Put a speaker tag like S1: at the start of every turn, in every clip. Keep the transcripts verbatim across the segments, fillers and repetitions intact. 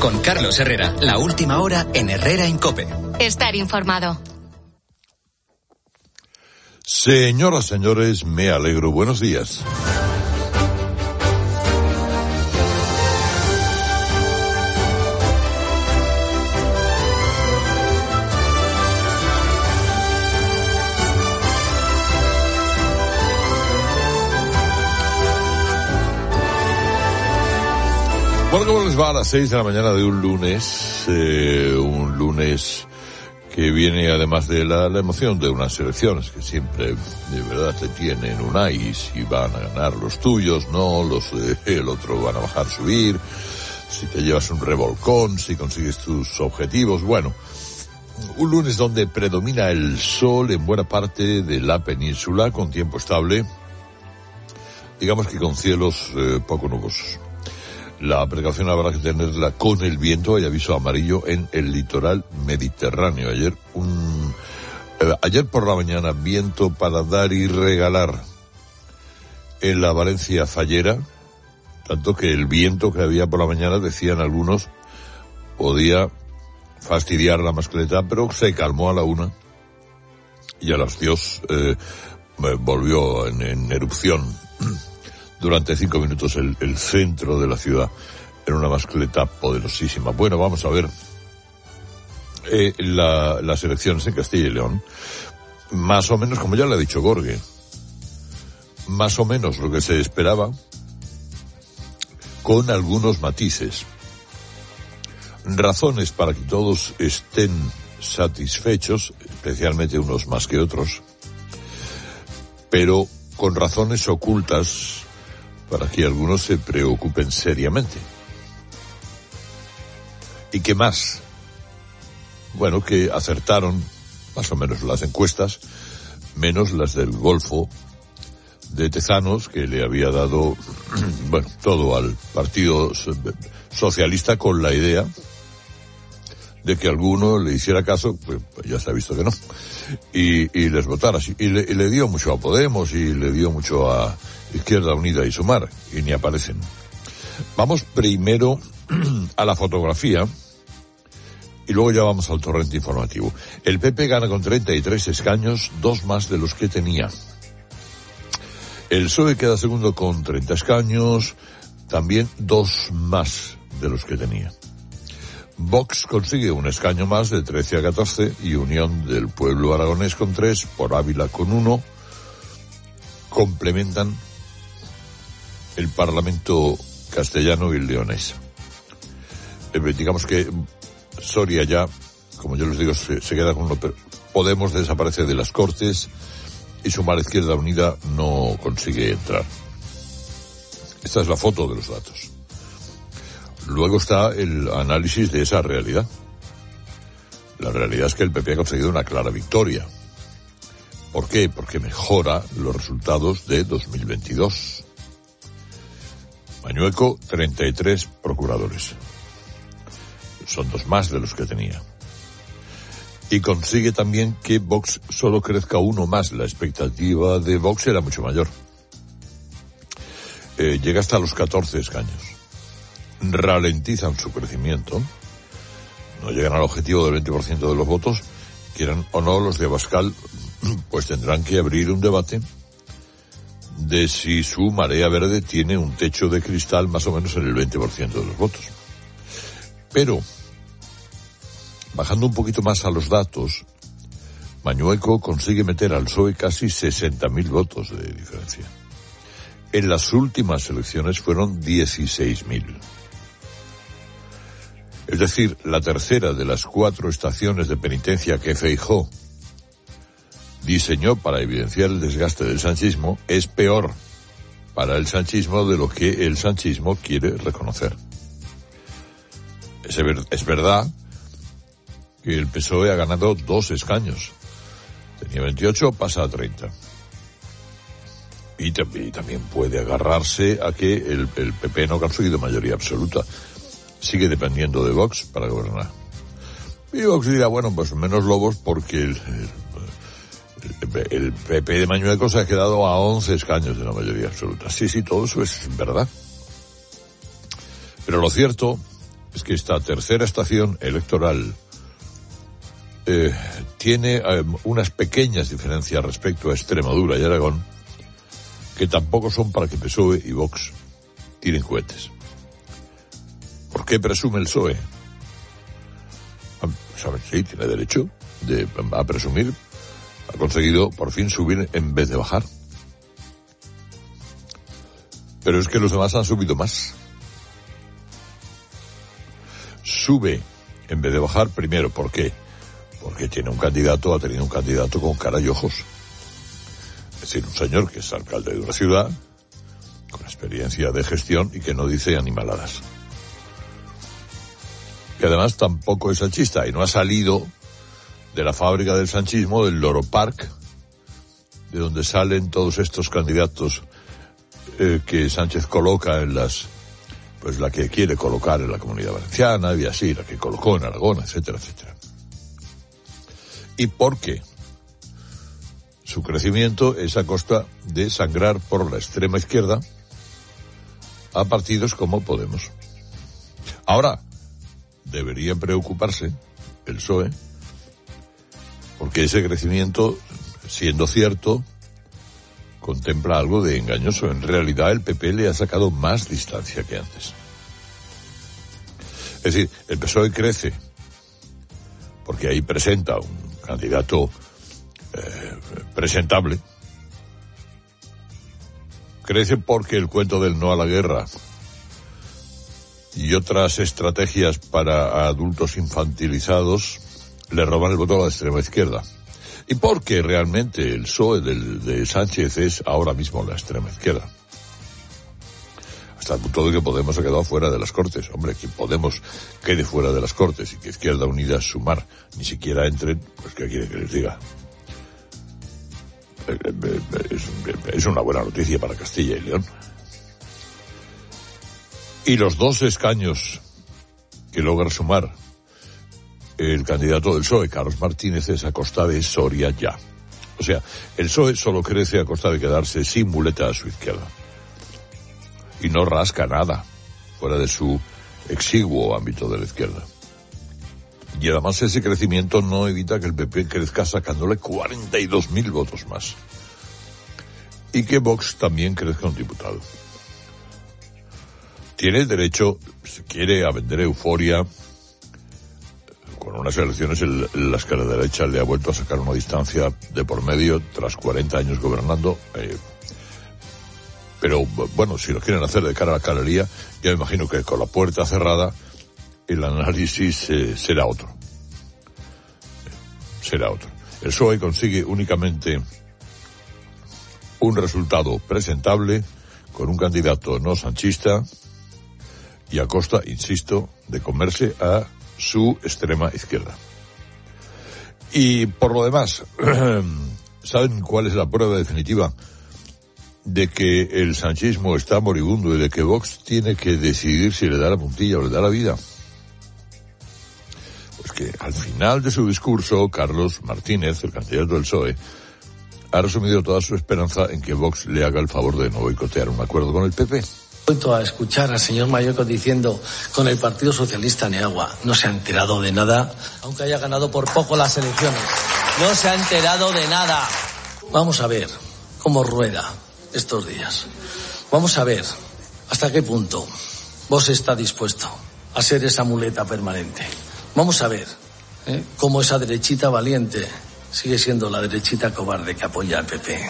S1: Con Carlos Herrera, la última hora en Herrera en COPE.
S2: Estar informado.
S3: Señoras, señores, me alegro. Buenos días. Bueno, ¿cómo les va a las seis de la mañana de un lunes? Eh, un lunes que viene además de la, la emoción de unas elecciones que siempre, de verdad, te tienen un ay, si van a ganar los tuyos, no, los de el otro van a bajar, subir, si te llevas un revolcón, si consigues tus objetivos. Bueno, un lunes donde predomina el sol en buena parte de la península, con tiempo estable, digamos que con cielos eh, poco nubosos. La precaución habrá que tenerla con el viento. Hay aviso amarillo en el litoral mediterráneo. Ayer un eh, ayer por la mañana viento para dar y regalar en la Valencia Fallera, tanto que el viento que había por la mañana, decían algunos, podía fastidiar la mascleta, pero se calmó a la una y a las dos eh, volvió en, en erupción. Durante cinco minutos el, el centro de la ciudad en una mascleta poderosísima. Bueno, vamos a ver eh, la, las elecciones en Castilla y León. Más o menos, como ya le ha dicho Gorge, más o menos lo que se esperaba, con algunos matices. Razones para que todos estén satisfechos, especialmente unos más que otros, pero con razones ocultas para que algunos se preocupen seriamente. ¿Y qué más? Bueno, que acertaron más o menos las encuestas, menos las del Golfo de Tezanos, que le había dado, bueno, todo al Partido Socialista con la idea de que alguno le hiciera caso, pues ya se ha visto que no, y, y les votara. Y le, y le dio mucho a Podemos y le dio mucho a Izquierda Unida y Sumar, y ni aparecen. Vamos primero a la fotografía y luego ya vamos al torrente informativo. El P P gana con treinta y tres escaños, dos más de los que tenía. El P S O E queda segundo con treinta escaños, también dos más de los que tenía. Vox consigue un escaño más, de trece a catorce, y Unión del Pueblo Aragonés con tres, por Ávila con uno, complementan el Parlamento castellano y el leonés. Eh, digamos que Soria ya, como yo les digo, se, se queda con uno, pero Podemos desaparece de las Cortes y Sumar Izquierda Unida no consigue entrar. Esta es la foto de los datos. Luego está el análisis de esa realidad. La realidad es que el P P ha conseguido una clara victoria. ¿Por qué? Porque mejora los resultados de dos mil veintidós. Mañueco, treinta y tres procuradores. Son dos más de los que tenía. Y consigue también que Vox solo crezca uno más. La expectativa de Vox era mucho mayor. Eh, llega hasta los catorce escaños. Ralentizan su crecimiento. No llegan al objetivo del veinte por ciento de los votos. Quieran o no, los de Abascal, pues tendrán que abrir un debate de si su marea verde tiene un techo de cristal más o menos en el veinte por ciento de los votos. Pero, bajando un poquito más a los datos, Mañueco consigue meter al P S O E casi sesenta mil votos de diferencia. En las últimas elecciones fueron dieciséis mil. Es decir, la tercera de las cuatro estaciones de penitencia que Feijóo diseñó para evidenciar el desgaste del sanchismo es peor para el sanchismo de lo que el sanchismo quiere reconocer. Es, ver, es verdad que el P S O E ha ganado dos escaños. Tenía veintiocho, pasa a treinta. Y, y también puede agarrarse a que el, el P P no ha conseguido mayoría absoluta. Sigue dependiendo de Vox para gobernar. Y Vox dirá, bueno, pues menos lobos porque el, el, el P P de Mañueco se ha quedado a once escaños de la mayoría absoluta. Sí, sí, todo eso es verdad. Pero lo cierto es que esta tercera estación electoral eh, tiene eh, unas pequeñas diferencias respecto a Extremadura y Aragón, que tampoco son para que P S O E y Vox tiren cohetes. ¿Por qué presume el P S O E? ¿Saben? Sí, tiene derecho de, a presumir. Ha conseguido por fin subir en vez de bajar. Pero es que los demás han subido más. Sube en vez de bajar, primero, ¿por qué? Porque tiene un candidato, ha tenido un candidato con cara y ojos. Es decir, un señor que es alcalde de una ciudad, con experiencia de gestión y que no dice animaladas. Que además tampoco es sanchista y no ha salido de la fábrica del sanchismo, del Loro Park, de donde salen todos estos candidatos eh, que Sánchez coloca en las, pues la que quiere colocar en la Comunidad Valenciana y así, la que colocó en Aragón, etcétera, etcétera. ¿Y por qué? Su crecimiento es a costa de sangrar por la extrema izquierda a partidos como Podemos. Ahora, debería preocuparse el P S O E, porque ese crecimiento, siendo cierto, contempla algo de engañoso. En realidad el P P le ha sacado más distancia que antes. Es decir, el P S O E crece porque ahí presenta un candidato eh, presentable. Crece porque el cuento del no a la guerra y otras estrategias para adultos infantilizados le roban el voto a la extrema izquierda. Y porque realmente el P S O E del, de Sánchez es ahora mismo la extrema izquierda. Hasta el punto de que Podemos ha quedado fuera de las Cortes. Hombre, que Podemos quede fuera de las Cortes y que Izquierda Unida, Sumar, ni siquiera entren, pues ¿qué quiere que les diga? Es, es una buena noticia para Castilla y León. Y los dos escaños que logra sumar el candidato del P S O E, Carlos Martínez, es a costa de Soria ya. O sea, el P S O E solo crece a costa de quedarse sin muleta a su izquierda. Y no rasca nada fuera de su exiguo ámbito de la izquierda. Y además ese crecimiento no evita que el P P crezca sacándole cuarenta y dos mil votos más. Y que Vox también crezca un diputado. Tiene derecho, si quiere, a vender euforia con unas elecciones en las que la derecha le ha vuelto a sacar una distancia de por medio tras cuarenta años gobernando. Eh, pero, bueno, si lo quieren hacer de cara a la galería, ya me imagino que con la puerta cerrada el análisis eh, será otro. Eh, será otro. El P S O E consigue únicamente un resultado presentable con un candidato no sanchista y a costa, insisto, de comerse a su extrema izquierda. Y por lo demás, ¿saben cuál es la prueba definitiva de que el sanchismo está moribundo y de que Vox tiene que decidir si le da la puntilla o le da la vida? Pues que al final de su discurso, Carlos Martínez, el candidato del P S O E, ha resumido toda su esperanza en que Vox le haga el favor de no boicotear un acuerdo con el P P.
S2: Vuelto a escuchar al señor Mayoco diciendo con el Partido Socialista ni agua. No se ha enterado de nada, aunque haya ganado por poco las elecciones. No se ha enterado de nada. Vamos a ver cómo rueda estos días. Vamos a ver hasta qué punto Vox está dispuesto a ser esa muleta permanente. Vamos a ver ¿eh? cómo esa derechita valiente sigue siendo la derechita cobarde que apoya al P P.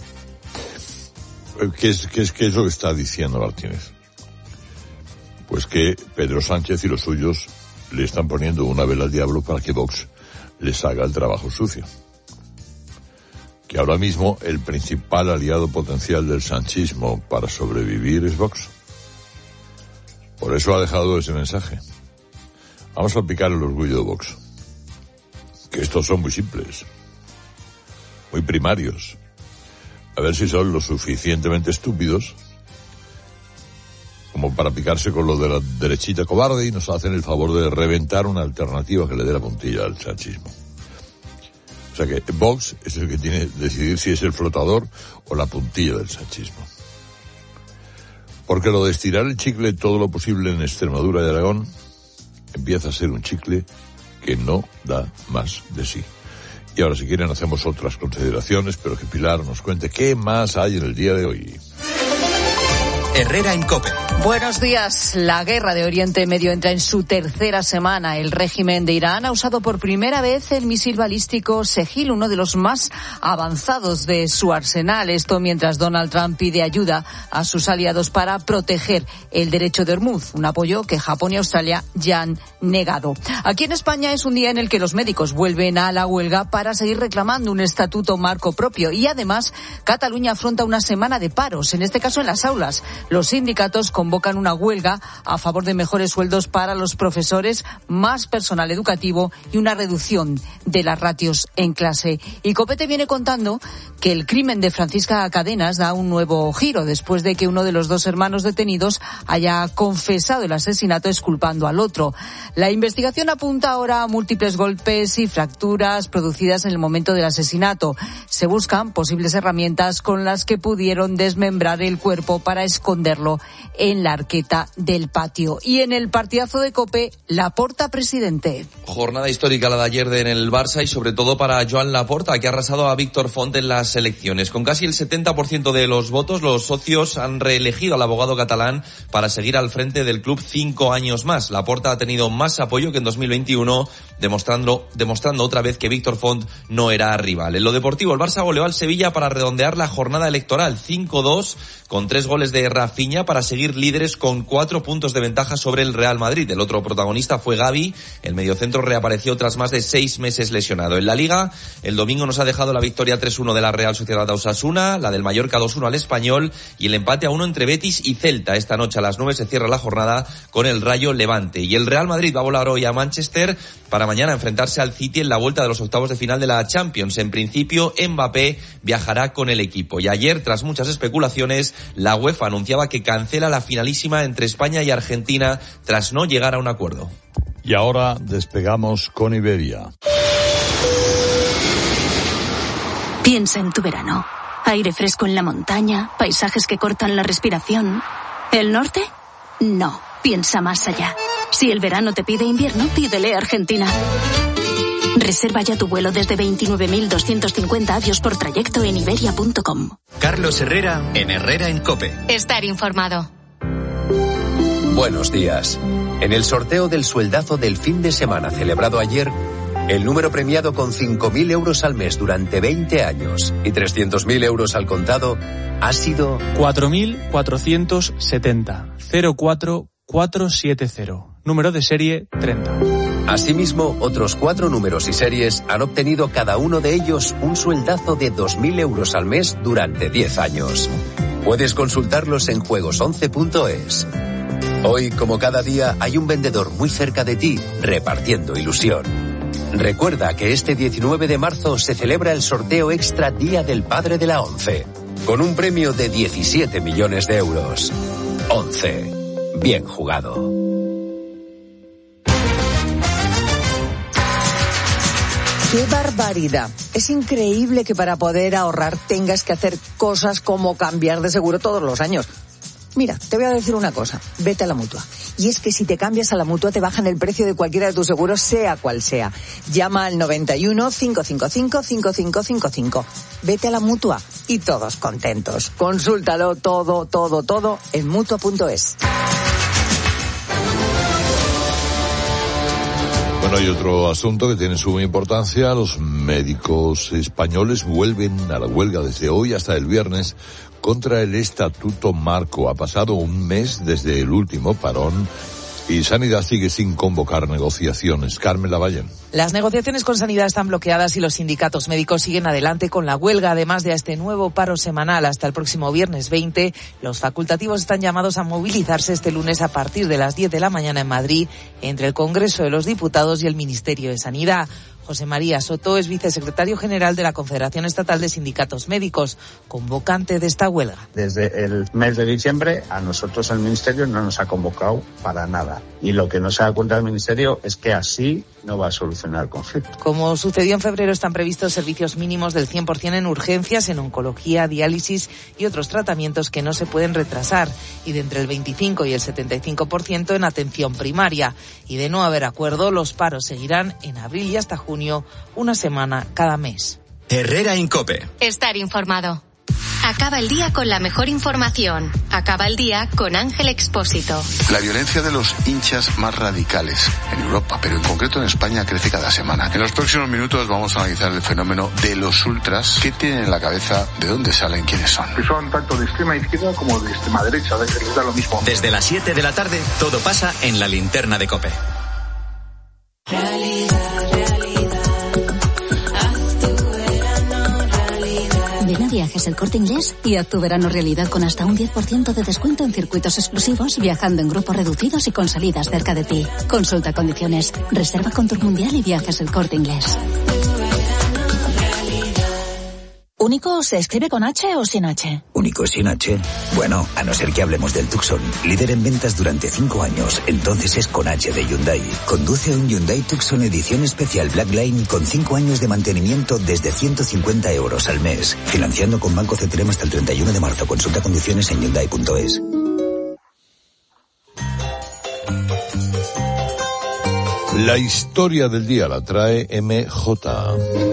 S3: ¿Qué es, qué es, qué es lo que está diciendo Martínez? Pues que Pedro Sánchez y los suyos le están poniendo una vela al diablo para que Vox les haga el trabajo sucio. Que ahora mismo el principal aliado potencial del sanchismo para sobrevivir es Vox. Por eso ha dejado ese mensaje. Vamos a picar el orgullo de Vox. Que estos son muy simples, muy primarios. A ver si son lo suficientemente estúpidos como para picarse con lo de la derechita cobarde y nos hacen el favor de reventar una alternativa que le dé la puntilla al sanchismo. O sea que Vox es el que tiene que decidir si es el flotador o la puntilla del sanchismo. Porque lo de estirar el chicle todo lo posible en Extremadura y Aragón empieza a ser un chicle que no da más de sí. Y ahora, si quieren, hacemos otras consideraciones, pero que Pilar nos cuente qué más hay en el día de hoy.
S1: Herrera en COPE.
S4: Buenos días. La guerra de Oriente Medio entra en su tercera semana. El régimen de Irán ha usado por primera vez el misil balístico Sejil, uno de los más avanzados de su arsenal. Esto mientras Donald Trump pide ayuda a sus aliados para proteger el derecho de Hormuz, un apoyo que Japón y Australia ya han negado. Aquí en España es un día en el que los médicos vuelven a la huelga para seguir reclamando un estatuto marco propio. Y además, Cataluña afronta una semana de paros, en este caso en las aulas. Los sindicatos convocan una huelga a favor de mejores sueldos para los profesores, más personal educativo y una reducción de las ratios en clase. Y Copete viene contando que el crimen de Francisca Cadenas da un nuevo giro después de que uno de los dos hermanos detenidos haya confesado el asesinato exculpando al otro. La investigación apunta ahora a múltiples golpes y fracturas producidas en el momento del asesinato. Se buscan posibles herramientas con las que pudieron desmembrar el cuerpo para esconderlo en la arqueta del patio. Y en el partidazo de COPE, Laporta presidente.
S5: Jornada histórica la de ayer en el Barça y sobre todo para Joan Laporta, que ha arrasado a Víctor Font en las elecciones. Con casi el setenta por ciento de los votos, los socios han reelegido al abogado catalán para seguir al frente del club cinco años más. Laporta ha tenido más apoyo que en dos mil veintiuno, demostrando, demostrando otra vez que Víctor Font no era rival. En lo deportivo, el Barça goleó al Sevilla para redondear la jornada electoral cinco dos, con tres goles de Rafinha para seguir líderes con cuatro puntos de ventaja sobre el Real Madrid. El otro protagonista fue Gavi. El mediocentro reapareció tras más de seis meses lesionado. En la Liga, el domingo nos ha dejado la victoria tres uno de la Real Sociedad a Osasuna, la del Mallorca dos uno al Español y el empate a uno entre Betis y Celta. Esta noche a las nueve se cierra la jornada con el Rayo Levante. Y el Real Madrid va a volar hoy a Manchester para mañana enfrentarse al City en la vuelta de los octavos de final de la Champions. En principio, Mbappé viajará con el equipo. Y ayer, tras muchas especulaciones, la UEFA anunciaba que cancela la finalísima entre España y Argentina tras no llegar a un acuerdo.
S6: Y ahora despegamos con Iberia.
S7: Piensa en tu verano. Aire fresco en la montaña, paisajes que cortan la respiración. ¿El norte? No, piensa más allá. Si el verano te pide invierno, pídele Argentina. Reserva ya tu vuelo desde veintinueve mil doscientos cincuenta avios por trayecto en iberia punto com.
S1: Carlos Herrera en Herrera en COPE.
S8: Estar informado.
S9: Buenos días. En el sorteo del sueldazo del fin de semana celebrado ayer, el número premiado con cinco mil euros al mes durante veinte años y trescientos mil euros al contado ha sido
S10: cuatro mil cuatrocientos setenta cero cuatro cuatro siete cero. Número de serie treinta.
S9: Asimismo, otros cuatro números y series han obtenido cada uno de ellos un sueldazo de dos mil euros al mes durante diez años. Puedes consultarlos en juegos once punto es. Hoy, como cada día, hay un vendedor muy cerca de ti repartiendo ilusión. Recuerda que este diecinueve de marzo se celebra el sorteo extra Día del Padre de la ONCE, con un premio de diecisiete millones de euros. ONCE. Bien jugado.
S4: ¡Qué barbaridad! Es increíble que para poder ahorrar tengas que hacer cosas como cambiar de seguro todos los años. Mira, te voy a decir una cosa, vete a la Mutua. Y es que si te cambias a la Mutua te bajan el precio de cualquiera de tus seguros, sea cual sea. Llama al noventa y uno, cinco cinco cinco, cinco cinco cinco cinco. Vete a la Mutua y todos contentos. Consúltalo todo, todo, todo en mutua punto es.
S3: Bueno, hay otro asunto que tiene suma importancia. Los médicos españoles vuelven a la huelga desde hoy hasta el viernes contra el Estatuto Marco. Ha pasado un mes desde el último parón y Sanidad sigue sin convocar negociaciones. Carmen Lavallén.
S11: Las negociaciones con Sanidad están bloqueadas y los sindicatos médicos siguen adelante con la huelga. Además de a este nuevo paro semanal hasta el próximo viernes veinte, los facultativos están llamados a movilizarse este lunes a partir de las diez de la mañana en Madrid, entre el Congreso de los Diputados y el Ministerio de Sanidad. José María Soto es vicesecretario general de la Confederación Estatal de Sindicatos Médicos, convocante de esta huelga.
S12: Desde el mes de diciembre a nosotros el Ministerio no nos ha convocado para nada. Y lo que nos ha dado cuenta el Ministerio es que así no va a solucionar el conflicto.
S11: Como sucedió en febrero, están previstos servicios mínimos del cien por ciento en urgencias, en oncología, diálisis y otros tratamientos que no se pueden retrasar, y de entre el veinticinco y el setenta y cinco por ciento en atención primaria. Y de no haber acuerdo, los paros seguirán en abril y hasta junio, una semana cada mes.
S1: Herrera en COPE.
S8: Estar informado. Acaba el día con la mejor información. Acaba el día con Ángel Expósito.
S13: La violencia de los hinchas más radicales en Europa, pero en concreto en España, crece cada semana. En los próximos minutos vamos a analizar el fenómeno de los ultras. ¿Qué tienen en la cabeza? ¿De dónde salen? ¿Quiénes son?
S14: Son tanto de extrema izquierda como de extrema derecha. Les da lo mismo.
S1: Desde las siete de la tarde, todo pasa en la linterna de COPE.
S15: Realidad, realidad, haz tu verano realidad. Ven a Viajes El Corte Inglés y haz tu verano realidad con hasta un diez por ciento de descuento en circuitos exclusivos, viajando en grupos reducidos y con salidas cerca de ti. Consulta condiciones. Reserva con Tour Mundial y Viajes El Corte Inglés.
S16: ¿Único se escribe con H o sin H?
S17: ¿Único sin H? Bueno, a no ser que hablemos del Tucson, líder en ventas durante cinco años, entonces es con H de Hyundai. Conduce un Hyundai Tucson edición especial Black Line con cinco años de mantenimiento desde ciento cincuenta euros al mes. Financiando con Banco C T R M hasta el treinta y uno de marzo. Consulta condiciones en Hyundai punto es.
S3: La historia del día la trae M J.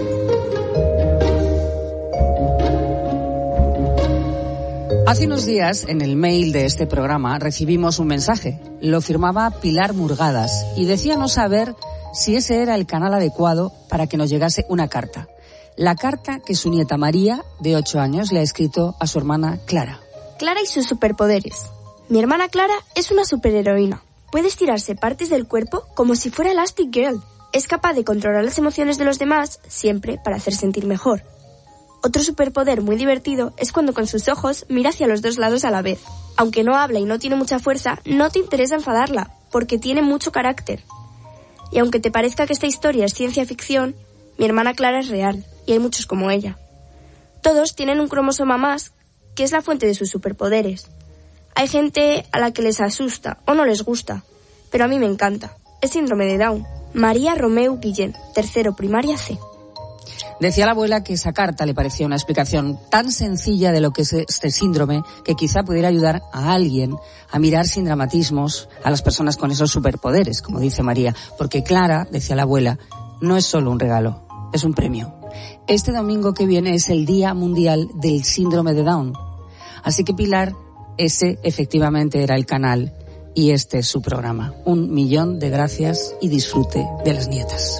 S18: Hace unos días, en el mail de este programa, recibimos un mensaje. Lo firmaba Pilar Murgadas y decía no saber si ese era el canal adecuado para que nos llegase una carta. La carta que su nieta María, de ocho años, le ha escrito a su hermana Clara.
S19: Clara y sus superpoderes. Mi hermana Clara es una superheroína. Puede estirarse partes del cuerpo como si fuera Elastic Girl. Es capaz de controlar las emociones de los demás, siempre para hacer sentir mejor. Otro superpoder muy divertido es cuando con sus ojos mira hacia los dos lados a la vez. Aunque no habla y no tiene mucha fuerza, no te interesa enfadarla, porque tiene mucho carácter. Y aunque te parezca que esta historia es ciencia ficción, mi hermana Clara es real, y hay muchos como ella. Todos tienen un cromosoma más, que es la fuente de sus superpoderes. Hay gente a la que les asusta o no les gusta, pero a mí me encanta. Es síndrome de Down. María Romeu Guillén, tercero primaria C.
S18: Decía la abuela que esa carta le parecía una explicación tan sencilla de lo que es este síndrome que quizá pudiera ayudar a alguien a mirar sin dramatismos a las personas con esos superpoderes, como dice María. Porque Clara, decía la abuela, no es solo un regalo, es un premio. Este domingo que viene es el Día Mundial del Síndrome de Down. Así que Pilar, ese efectivamente era el canal y este es su programa. Un millón de gracias y disfrute de las nietas.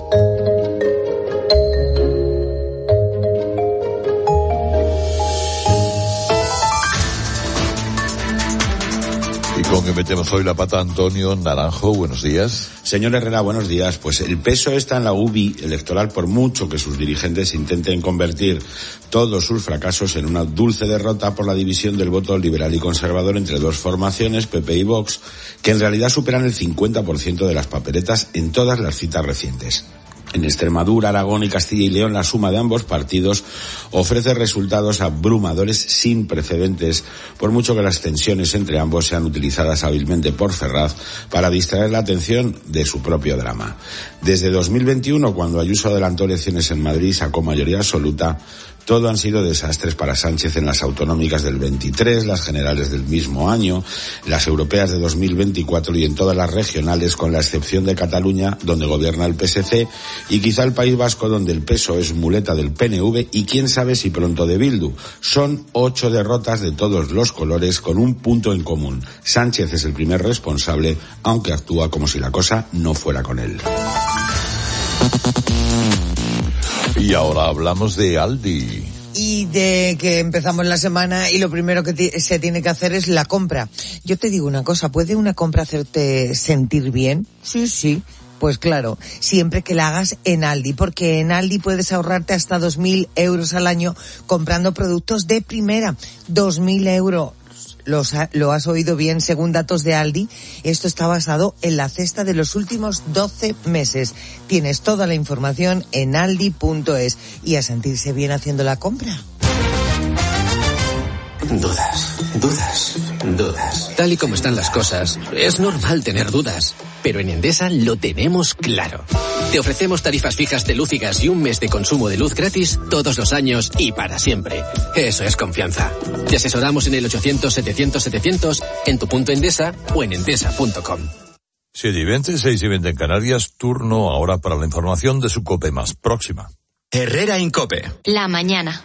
S3: ¿Con qué metemos hoy la pata? Antonio Naranjo, buenos días.
S20: Señor Herrera, buenos días. Pues el peso está en la U B I electoral, por mucho que sus dirigentes intenten convertir todos sus fracasos en una dulce derrota por la división del voto liberal y conservador entre dos formaciones, P P y Vox, que en realidad superan el cincuenta por ciento de las papeletas en todas las citas recientes. En Extremadura, Aragón y Castilla y León, la suma de ambos partidos ofrece resultados abrumadores sin precedentes, por mucho que las tensiones entre ambos sean utilizadas hábilmente por Ferraz para distraer la atención de su propio drama. Desde dos mil veintiuno, cuando Ayuso adelantó elecciones en Madrid y sacó mayoría absoluta, todo han sido desastres para Sánchez en las autonómicas del veintitrés, las generales del mismo año, las europeas de dos mil veinticuatro y en todas las regionales, con la excepción de Cataluña, donde gobierna el P S C, y quizá el País Vasco, donde el P S O E es muleta del P N V y quién sabe si pronto de Bildu. Son ocho derrotas de todos los colores con un punto en común. Sánchez es el primer responsable, aunque actúa como si la cosa no fuera con él.
S3: Y ahora hablamos de Aldi.
S21: Y de que empezamos la semana y lo primero que t- se tiene que hacer es la compra. Yo te digo una cosa, ¿puede una compra hacerte sentir bien? Sí, sí. Pues claro, siempre que la hagas en Aldi, porque en Aldi puedes ahorrarte hasta dos mil euros al año comprando productos de primera. dos mil euros. Los ha, lo has oído bien, según datos de Aldi, esto está basado en la cesta de los últimos doce meses. Tienes toda la información en aldi punto es y a sentirse bien haciendo la compra.
S22: Dudas, dudas, dudas. Tal y como están las cosas, es normal tener dudas, pero en Endesa lo tenemos claro.
S2: Te ofrecemos tarifas fijas de luz y gas y un mes de consumo de luz gratis todos los años y para siempre. Eso es confianza. Te asesoramos en el ochocientos setecientos setecientos, en tu punto Endesa o en endesa punto com.
S6: siete y veinte, seis y veinte en Canarias, turno ahora para la información de su COPE más próxima.
S1: Herrera Incope.
S8: La mañana.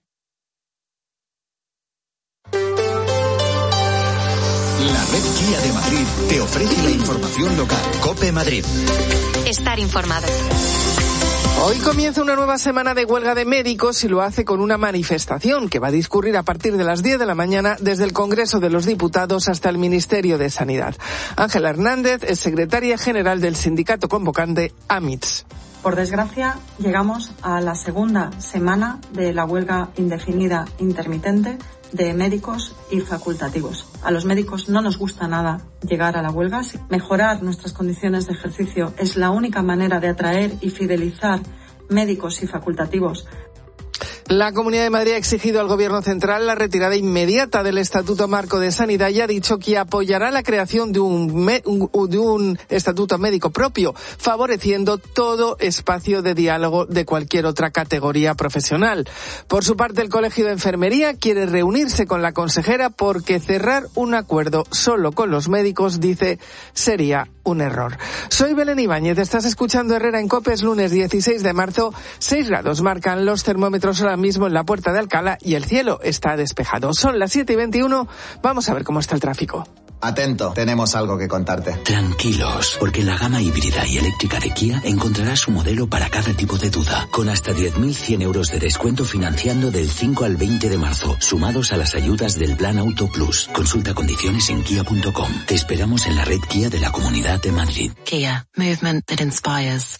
S1: La red Kia de Madrid te ofrece la información local. COPE Madrid.
S8: Estar informado.
S5: Hoy comienza una nueva semana de huelga de médicos y lo hace con una manifestación que va a discurrir a partir de las diez de la mañana desde el Congreso de los Diputados hasta el Ministerio de Sanidad. Ángela Hernández es secretaria general del sindicato convocante AMITS.
S23: Por desgracia, llegamos a la segunda semana de la huelga indefinida intermitente de médicos y facultativos. A los médicos no nos gusta nada llegar a la huelga. Mejorar nuestras condiciones de ejercicio es la única manera de atraer y fidelizar médicos y facultativos.
S5: La Comunidad de Madrid ha exigido al Gobierno central la retirada inmediata del Estatuto Marco de Sanidad y ha dicho que apoyará la creación de un, me, un, de un estatuto médico propio, favoreciendo todo espacio de diálogo de cualquier otra categoría profesional. Por su parte, el Colegio de Enfermería quiere reunirse con la consejera porque cerrar un acuerdo solo con los médicos, dice, sería un error. Soy Belén Ibáñez, estás escuchando Herrera en COPE, es lunes dieciséis de marzo, seis grados marcan los termómetros ahora mismo en la Puerta de Alcalá y el cielo está despejado. Son las siete y veintiuno, vamos a ver cómo está el tráfico.
S24: Atento, tenemos algo que contarte.
S17: Tranquilos, porque en la gama híbrida y eléctrica de Kia encontrarás un modelo para cada tipo de duda, con hasta diez mil cien euros de descuento financiando del cinco al veinte de marzo, sumados a las ayudas del Plan Auto Plus. Consulta condiciones en kia punto com. Te esperamos en la red Kia de la Comunidad de Madrid.
S7: Kia, movement that inspires.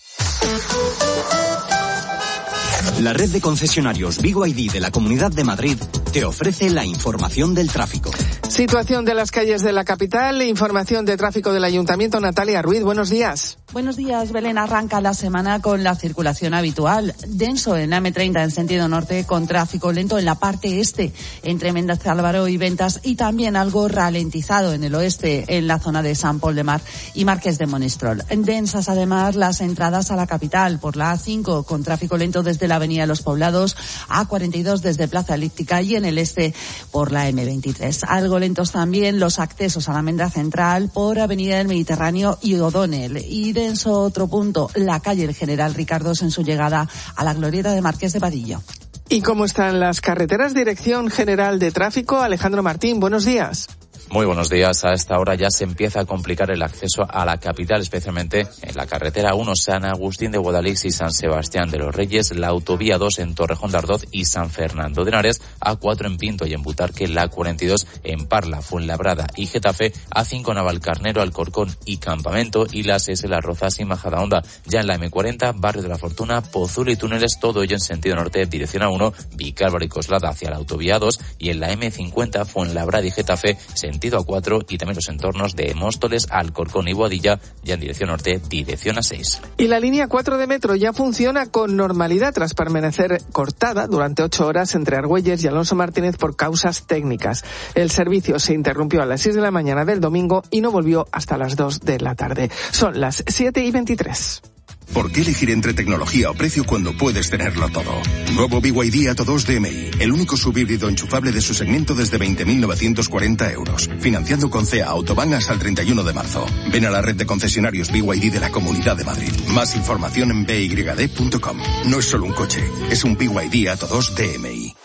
S1: La red de concesionarios B Y D de la Comunidad de Madrid te ofrece la información del tráfico.
S5: Situación de las calles de la capital, información de tráfico del Ayuntamiento. Natalia Ruiz, buenos días.
S25: Buenos días, Belén. Arranca la semana con la circulación habitual. Denso en la eme treinta en sentido norte, con tráfico lento en la parte este, entre Méndez Álvaro y Ventas, y también algo ralentizado en el oeste, en la zona de San Pol de Mar y Marqués de Monistrol. Densas además las entradas a la capital por la A cinco, con tráfico lento desde la Avenida de los Poblados, A cuarenta y dos desde Plaza Elíptica y en el este por la eme veintitrés. Algo lentos también los accesos a la Almendra Central por Avenida del Mediterráneo y O'Donnell. Y denso otro punto, la calle El General Ricardos en su llegada a la glorieta de Marqués de Vadillo.
S5: ¿Y cómo están las carreteras? Dirección General de Tráfico, Alejandro Martín, buenos días.
S26: Muy buenos días. A esta hora ya se empieza a complicar el acceso a la capital, especialmente en la carretera uno San Agustín de Guadalix y San Sebastián de los Reyes, la autovía dos en Torrejón de Ardoz y San Fernando de Henares, A cuatro en Pinto y en Butarque, la cuarenta y dos en Parla, Fuenlabrada y Getafe, A cinco en Navalcarnero, Alcorcón y Campamento y la seis Las Rozas y Majadahonda. Ya en la eme cuarenta, Barrio de la Fortuna, Pozuelo y Túneles, todo ello en sentido norte, dirección A uno, Vicálvaro y Coslada hacia la autovía dos y en la eme cincuenta, Fuenlabrada y Getafe, sentido A cuatro y también los entornos de Móstoles, Alcorcón y Boadilla, ya en dirección norte, dirección A seis.
S5: Y la línea cuatro de metro ya funciona con normalidad tras permanecer cortada durante ocho horas entre Argüelles y Alonso Martínez por causas técnicas. El servicio se interrumpió a las seis de la mañana del domingo y no volvió hasta las dos de la tarde. Son las siete y veintitrés.
S27: ¿Por qué elegir entre tecnología o precio cuando puedes tenerlo todo? Nuevo B Y D Atto dos D M I, el único subhíbrido enchufable de su segmento desde veinte mil novecientos cuarenta euros. Financiando con C E A Autobahn hasta el treinta y uno de marzo. Ven a la red de concesionarios B Y D de la Comunidad de Madrid. Más información en b y d punto com. No es solo un coche, es un B Y D Atto dos D M I.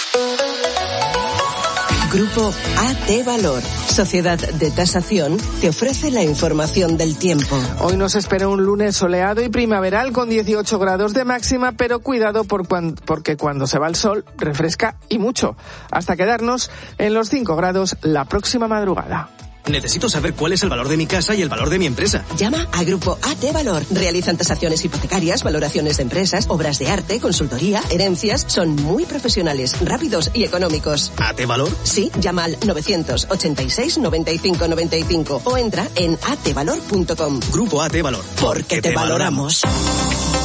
S28: Grupo A T Valor, Sociedad de Tasación, te ofrece la información del tiempo.
S5: Hoy nos espera un lunes soleado y primaveral con dieciocho grados de máxima, pero cuidado por cuan, porque cuando se va el sol refresca y mucho, hasta quedarnos en los cinco grados la próxima madrugada.
S29: Necesito saber cuál es el valor de mi casa y el valor de mi empresa.
S28: Llama a Grupo A T Valor. Realizan tasaciones hipotecarias, valoraciones de empresas, obras de arte, consultoría, herencias. Son muy profesionales, rápidos y económicos.
S29: ¿A T Valor?
S28: Sí, llama al novecientos ochenta y seis noventa y cinco noventa y cinco o entra en a t valor punto com.
S29: Grupo A T Valor.
S28: Porque te, te valoramos.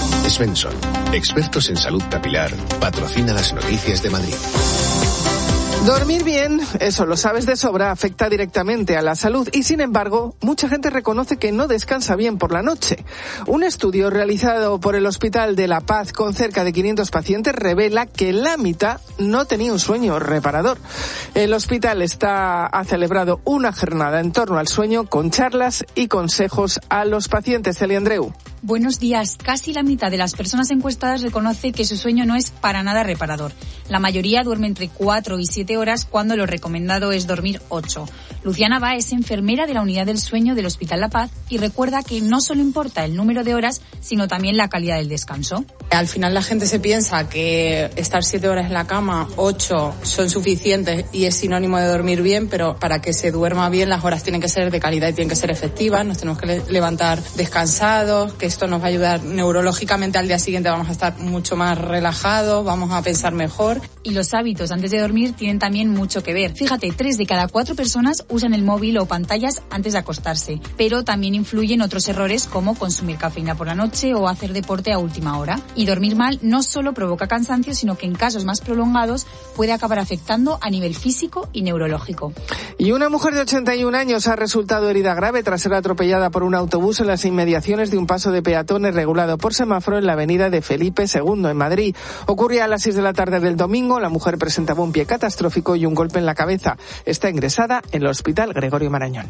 S30: Svensson, expertos en salud capilar, patrocina las noticias de Madrid.
S5: Dormir bien, eso lo sabes de sobra, afecta directamente a la salud y, sin embargo, mucha gente reconoce que no descansa bien por la noche. Un estudio realizado por el Hospital de La Paz con cerca de quinientos pacientes revela que la mitad no tenía un sueño reparador. El hospital está, ha celebrado una jornada en torno al sueño con charlas y consejos a los pacientes. Celia Andreu.
S4: Buenos días. Casi la mitad de las personas encuestadas reconoce que su sueño no es para nada reparador. La mayoría duerme entre cuatro y siete horas cuando lo recomendado es dormir ocho. Luciana Ba es enfermera de la unidad del sueño del Hospital La Paz y recuerda que no solo importa el número de horas, sino también la calidad del descanso.
S9: Al final la gente se piensa que estar siete horas en la cama, ocho, son suficientes y es sinónimo de dormir bien, pero para que se duerma bien las horas tienen que ser de calidad y tienen que ser efectivas. Nos tenemos que le- levantar descansados, que esto nos va a ayudar neurológicamente. Al día siguiente vamos a estar mucho más relajados, vamos a pensar mejor.
S4: Y los hábitos antes de dormir tienen también mucho que ver. Fíjate, tres de cada cuatro personas usan el móvil o pantallas antes de acostarse, pero también influyen otros errores como consumir cafeína por la noche o hacer deporte a última hora. Y dormir mal no solo provoca cansancio, sino que en casos más prolongados puede acabar afectando a nivel físico y neurológico.
S5: Y una mujer de ochenta y un años ha resultado herida grave tras ser atropellada por un autobús en las inmediaciones de un paso de peatones regulado por semáforo en la avenida de Felipe segundo en Madrid. Ocurría a las seis de la tarde del domingo. La mujer presentaba un pie catastrófico y un golpe en la cabeza. Está ingresada en el Hospital Gregorio Marañón.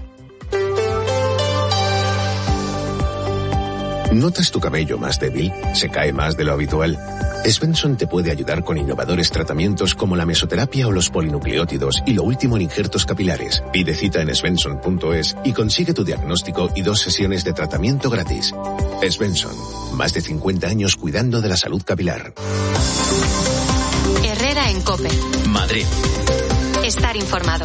S10: ¿Notas tu cabello más débil? ¿Se cae más de lo habitual? Svensson te puede ayudar con innovadores tratamientos como la mesoterapia o los polinucleótidos y lo último en injertos capilares. Pide cita en svensson punto es y consigue tu diagnóstico y dos sesiones de tratamiento gratis. Svensson, más de cincuenta años cuidando de la salud capilar.
S8: Herrera en COPE.
S11: Madrid.
S8: Estar informado.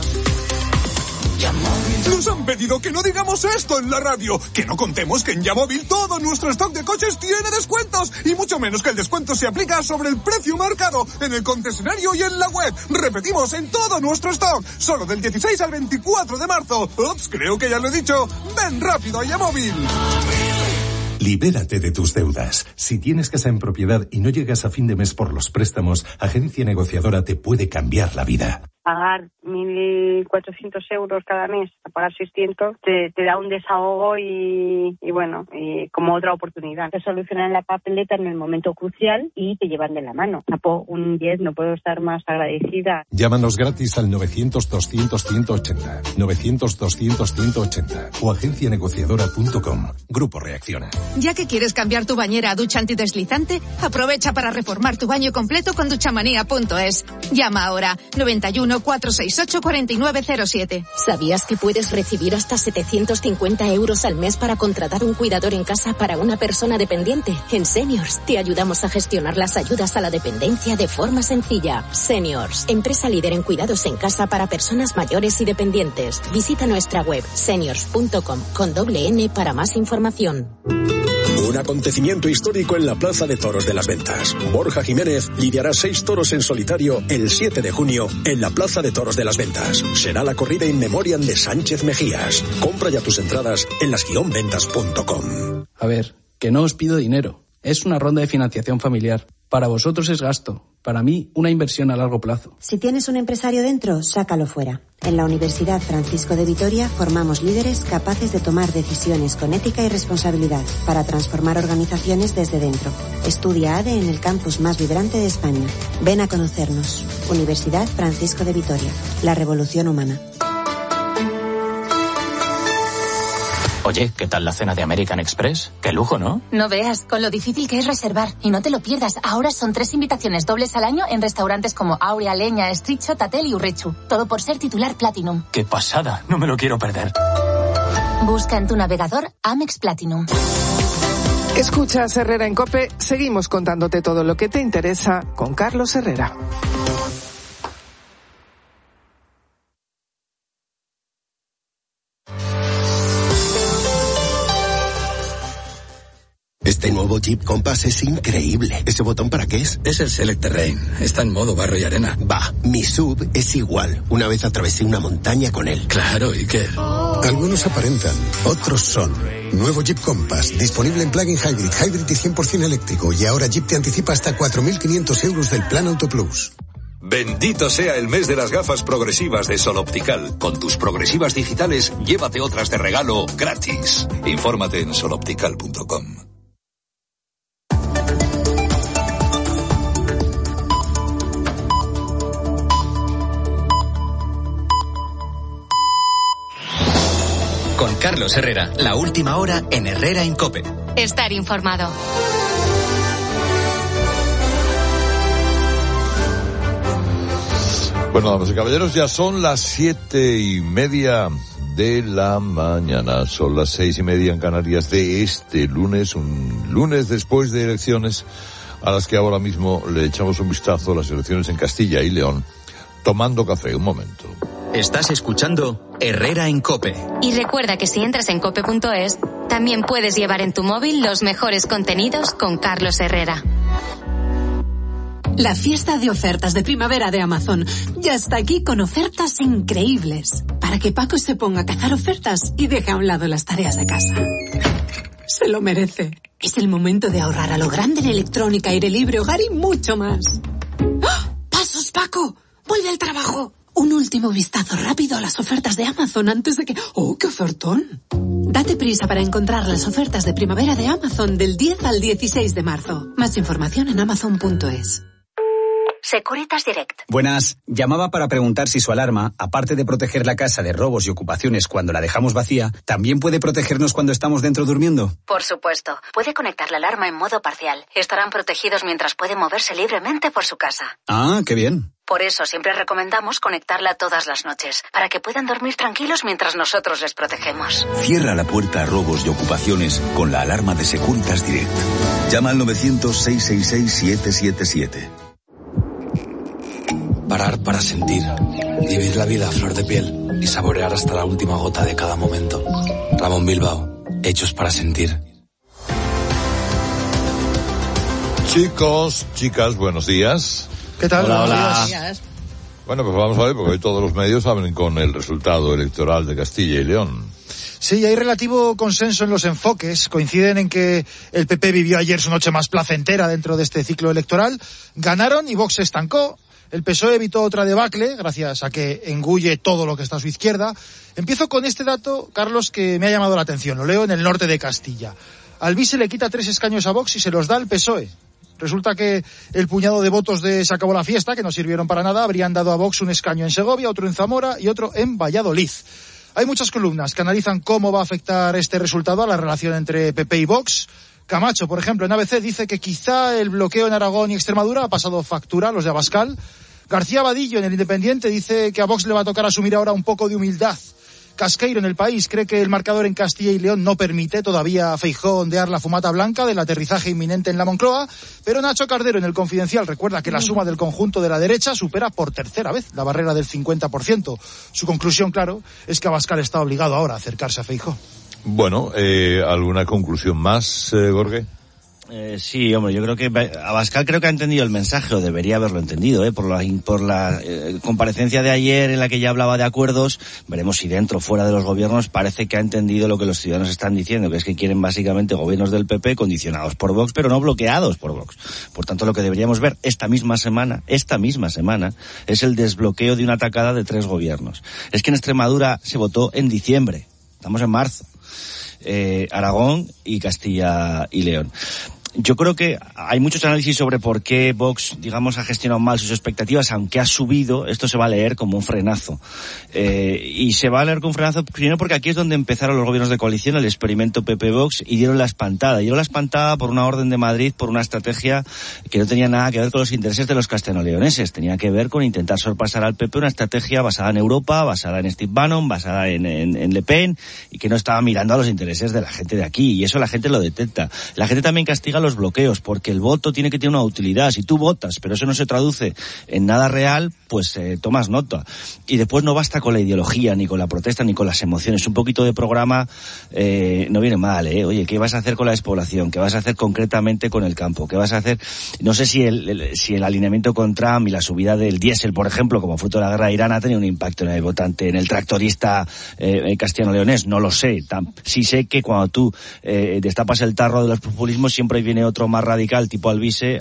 S12: Nos han pedido que no digamos esto en la radio, que no contemos que en Yamóvil todo nuestro stock de coches tiene descuentos, y mucho menos que el descuento se aplica sobre el precio marcado en el concesionario y en la web. Repetimos, en todo nuestro stock, solo del dieciséis al veinticuatro de marzo. Ups, creo que ya lo he dicho. Ven rápido a Yamóvil.
S13: Libérate de tus deudas. Si tienes casa en propiedad y no llegas a fin de mes por los préstamos, Agencia Negociadora te puede cambiar la vida.
S14: Pagar mil cuatrocientos euros cada mes, a pagar seiscientos, te, te da un desahogo y, y bueno, y como otra oportunidad. Te solucionan la papeleta en el momento crucial y te llevan de la mano. Tapo un diez, no puedo estar más agradecida.
S13: Llámanos gratis al novecientos doscientos ciento ochenta, novecientos doscientos ciento ochenta o agencia negociadora punto com. Grupo Reacciona.
S15: Ya que quieres cambiar tu bañera a ducha antideslizante, aprovecha para reformar tu baño completo con duchamanía punto es. Llama ahora noventa y uno, cuatrocientos sesenta y ocho, cuarenta y nueve cero siete.
S16: ¿Sabías que puedes recibir hasta setecientos cincuenta euros al mes para contratar un cuidador en casa para una persona dependiente? En Seniors te ayudamos a gestionar las ayudas a la dependencia de forma sencilla. Seniors, empresa líder en cuidados en casa para personas mayores y dependientes. Visita nuestra web seniors punto com con doble N para más información.
S30: Un acontecimiento histórico en la Plaza de Toros de las Ventas. Borja Jiménez lidiará seis toros en solitario el siete de junio en la Plaza de Toros de las Ventas. Será la corrida in memoriam de Sánchez Mejías. Compra ya tus entradas en las guion ventas punto com.
S31: A ver, que no os pido dinero. Es una ronda de financiación familiar. Para vosotros es gasto. Para mí, una inversión a largo plazo.
S32: Si tienes un empresario dentro, sácalo fuera. En la Universidad Francisco de Vitoria formamos líderes capaces de tomar decisiones con ética y responsabilidad para transformar organizaciones desde dentro. Estudia A D E en el campus más vibrante de España. Ven a conocernos. Universidad Francisco de Vitoria. La revolución humana.
S33: Oye, ¿qué tal la cena de American Express? Qué lujo, ¿no?
S34: No veas, con lo difícil que es reservar. Y no te lo pierdas, ahora son tres invitaciones dobles al año en restaurantes como Aurea, Leña, Estricho, Tatel y Urrechu. Todo por ser titular Platinum.
S33: ¡Qué pasada! No me lo quiero perder.
S34: Busca en tu navegador Amex Platinum.
S5: Escuchas Herrera en COPE. Seguimos contándote todo lo que te interesa con Carlos Herrera.
S35: Este nuevo Jeep Compass es increíble. ¿Ese botón para qué es?
S36: Es el Select Terrain. Está en modo barro y arena.
S35: Bah, mi sub es igual. Una vez atravesé una montaña con él.
S36: Claro, ¿y qué?
S37: Algunos aparentan, otros son. Nuevo Jeep Compass, disponible en plug-in hybrid, hybrid y cien por ciento eléctrico. Y ahora Jeep te anticipa hasta cuatro mil quinientos euros del Plan Auto Plus.
S1: Bendito sea el mes de las gafas progresivas de Sol Optical. Con tus progresivas digitales, llévate otras de regalo gratis. Infórmate en sol optical punto com.
S2: Con Carlos Herrera, la última hora en Herrera en COPE.
S8: Estar informado.
S3: Bueno, damas y caballeros, ya son las siete y media de la mañana. Son las seis y media en Canarias de este lunes, un lunes después de elecciones a las que ahora mismo le echamos un vistazo a las elecciones en Castilla y León, tomando café. Un momento.
S2: Estás escuchando Herrera en COPE.
S8: Y recuerda que si entras en cope punto es, también puedes llevar en tu móvil los mejores contenidos con Carlos Herrera.
S6: La fiesta de ofertas de primavera de Amazon ya está aquí con ofertas increíbles. Para que Paco se ponga a cazar ofertas y deje a un lado las tareas de casa. Se lo merece. Es el momento de ahorrar a lo grande en electrónica, aire libre, hogar y mucho más. ¡Oh! ¡Pasos, Paco! ¡Vuelve al trabajo! Un último vistazo rápido a las ofertas de Amazon antes de que... ¡Oh, qué ofertón! Date prisa para encontrar las ofertas de primavera de Amazon del diez al dieciséis de marzo. Más información en amazon punto es.
S8: Securitas Direct.
S7: Buenas. Llamaba para preguntar si su alarma, aparte de proteger la casa de robos y ocupaciones cuando la dejamos vacía, también puede protegernos cuando estamos dentro durmiendo.
S34: Por supuesto. Puede conectar la alarma en modo parcial. Estarán protegidos mientras pueden moverse libremente por su casa.
S7: Ah, qué bien.
S34: Por eso siempre recomendamos conectarla todas las noches, para que puedan dormir tranquilos mientras nosotros les protegemos.
S11: Cierra la puerta a robos y ocupaciones con la alarma de Securitas Direct. Llama al novecientos, seiscientos sesenta y seis, siete siete siete.
S36: Parar para sentir, vivir la vida a flor de piel y saborear hasta la última gota de cada momento. Ramón Bilbao, hechos para sentir.
S3: Chicos, chicas, buenos días.
S17: ¿Qué tal?
S3: Hola, hola.
S17: Buenos días.
S3: Bueno, pues vamos a ver, porque hoy todos los medios hablan con el resultado electoral de Castilla y León.
S17: Sí, hay relativo consenso en los enfoques. Coinciden en que el P P vivió ayer su noche más placentera dentro de este ciclo electoral. Ganaron y Vox se estancó. El P S O E evitó otra debacle, gracias a que engulle todo lo que está a su izquierda. Empiezo con este dato, Carlos, que me ha llamado la atención. Lo leo en el norte de Castilla. Alvise le quita tres escaños a Vox y se los da al P S O E. Resulta que el puñado de votos de Se acabó la fiesta, que no sirvieron para nada, habrían dado a Vox un escaño en Segovia, otro en Zamora y otro en Valladolid. Hay muchas columnas que analizan cómo va a afectar este resultado a la relación entre P P y Vox. Camacho, por ejemplo, en A B C dice que quizá el bloqueo en Aragón y Extremadura ha pasado factura a los de Abascal. García Vadillo, en El Independiente, dice que a Vox le va a tocar asumir ahora un poco de humildad. Casqueiro, en El País, cree que el marcador en Castilla y León no permite todavía a Feijóo ondear la fumata blanca del aterrizaje inminente en la Moncloa, pero Nacho Cardero, en El Confidencial, recuerda que la suma del conjunto de la derecha supera por tercera vez la barrera del cincuenta por ciento. Su conclusión, claro, es que Abascal está obligado ahora a acercarse a Feijóo.
S3: Bueno, eh, ¿alguna conclusión más, eh, Jorge?
S18: Eh, sí, hombre, yo creo que Abascal creo que ha entendido el mensaje, o debería haberlo entendido, eh, por la, por la eh, comparecencia de ayer en la que ya hablaba de acuerdos. Veremos si dentro o fuera de los gobiernos parece que ha entendido lo que los ciudadanos están diciendo, que es que quieren básicamente gobiernos del P P condicionados por Vox, pero no bloqueados por Vox. Por tanto, lo que deberíamos ver esta misma semana, esta misma semana, es el desbloqueo de una atacada de tres gobiernos. Es que en Extremadura se votó en diciembre, estamos en marzo. Eh, Aragón y Castilla y León. Yo creo que hay muchos análisis sobre por qué Vox, digamos, ha gestionado mal sus expectativas, aunque ha subido. Esto se va a leer como un frenazo. Eh, y se va a leer como un frenazo primero porque aquí es donde empezaron los gobiernos de coalición, el experimento P P-Vox, y dieron la espantada. Dieron la espantada por una orden de Madrid, por una estrategia que no tenía nada que ver con los intereses de los castellanoleoneses. Tenía que ver con intentar sorpasar al P P, una estrategia basada en Europa, basada en Steve Bannon, basada en, en, en Le Pen, y que no estaba mirando a los intereses de la gente de aquí. Y eso la gente lo detecta. La gente también castiga los bloqueos, porque el voto tiene que tener una utilidad. Si tú votas, pero eso no se traduce en nada real, pues eh, tomas nota. Y después no basta con la ideología, ni con la protesta, ni con las emociones. Un poquito de programa eh, no viene mal, ¿eh? Oye, ¿qué vas a hacer con la despoblación? ¿Qué vas a hacer concretamente con el campo? ¿Qué vas a hacer? No sé si el, el, si el alineamiento con Trump y la subida del diésel, por ejemplo, como fruto de la guerra de Irán, ha tenido un impacto en el votante, en el tractorista eh, castellano-leonés. No lo sé. Tam- sí sé que cuando tú eh, destapas el tarro de los populismos, siempre viene viene otro más radical, tipo Alvise,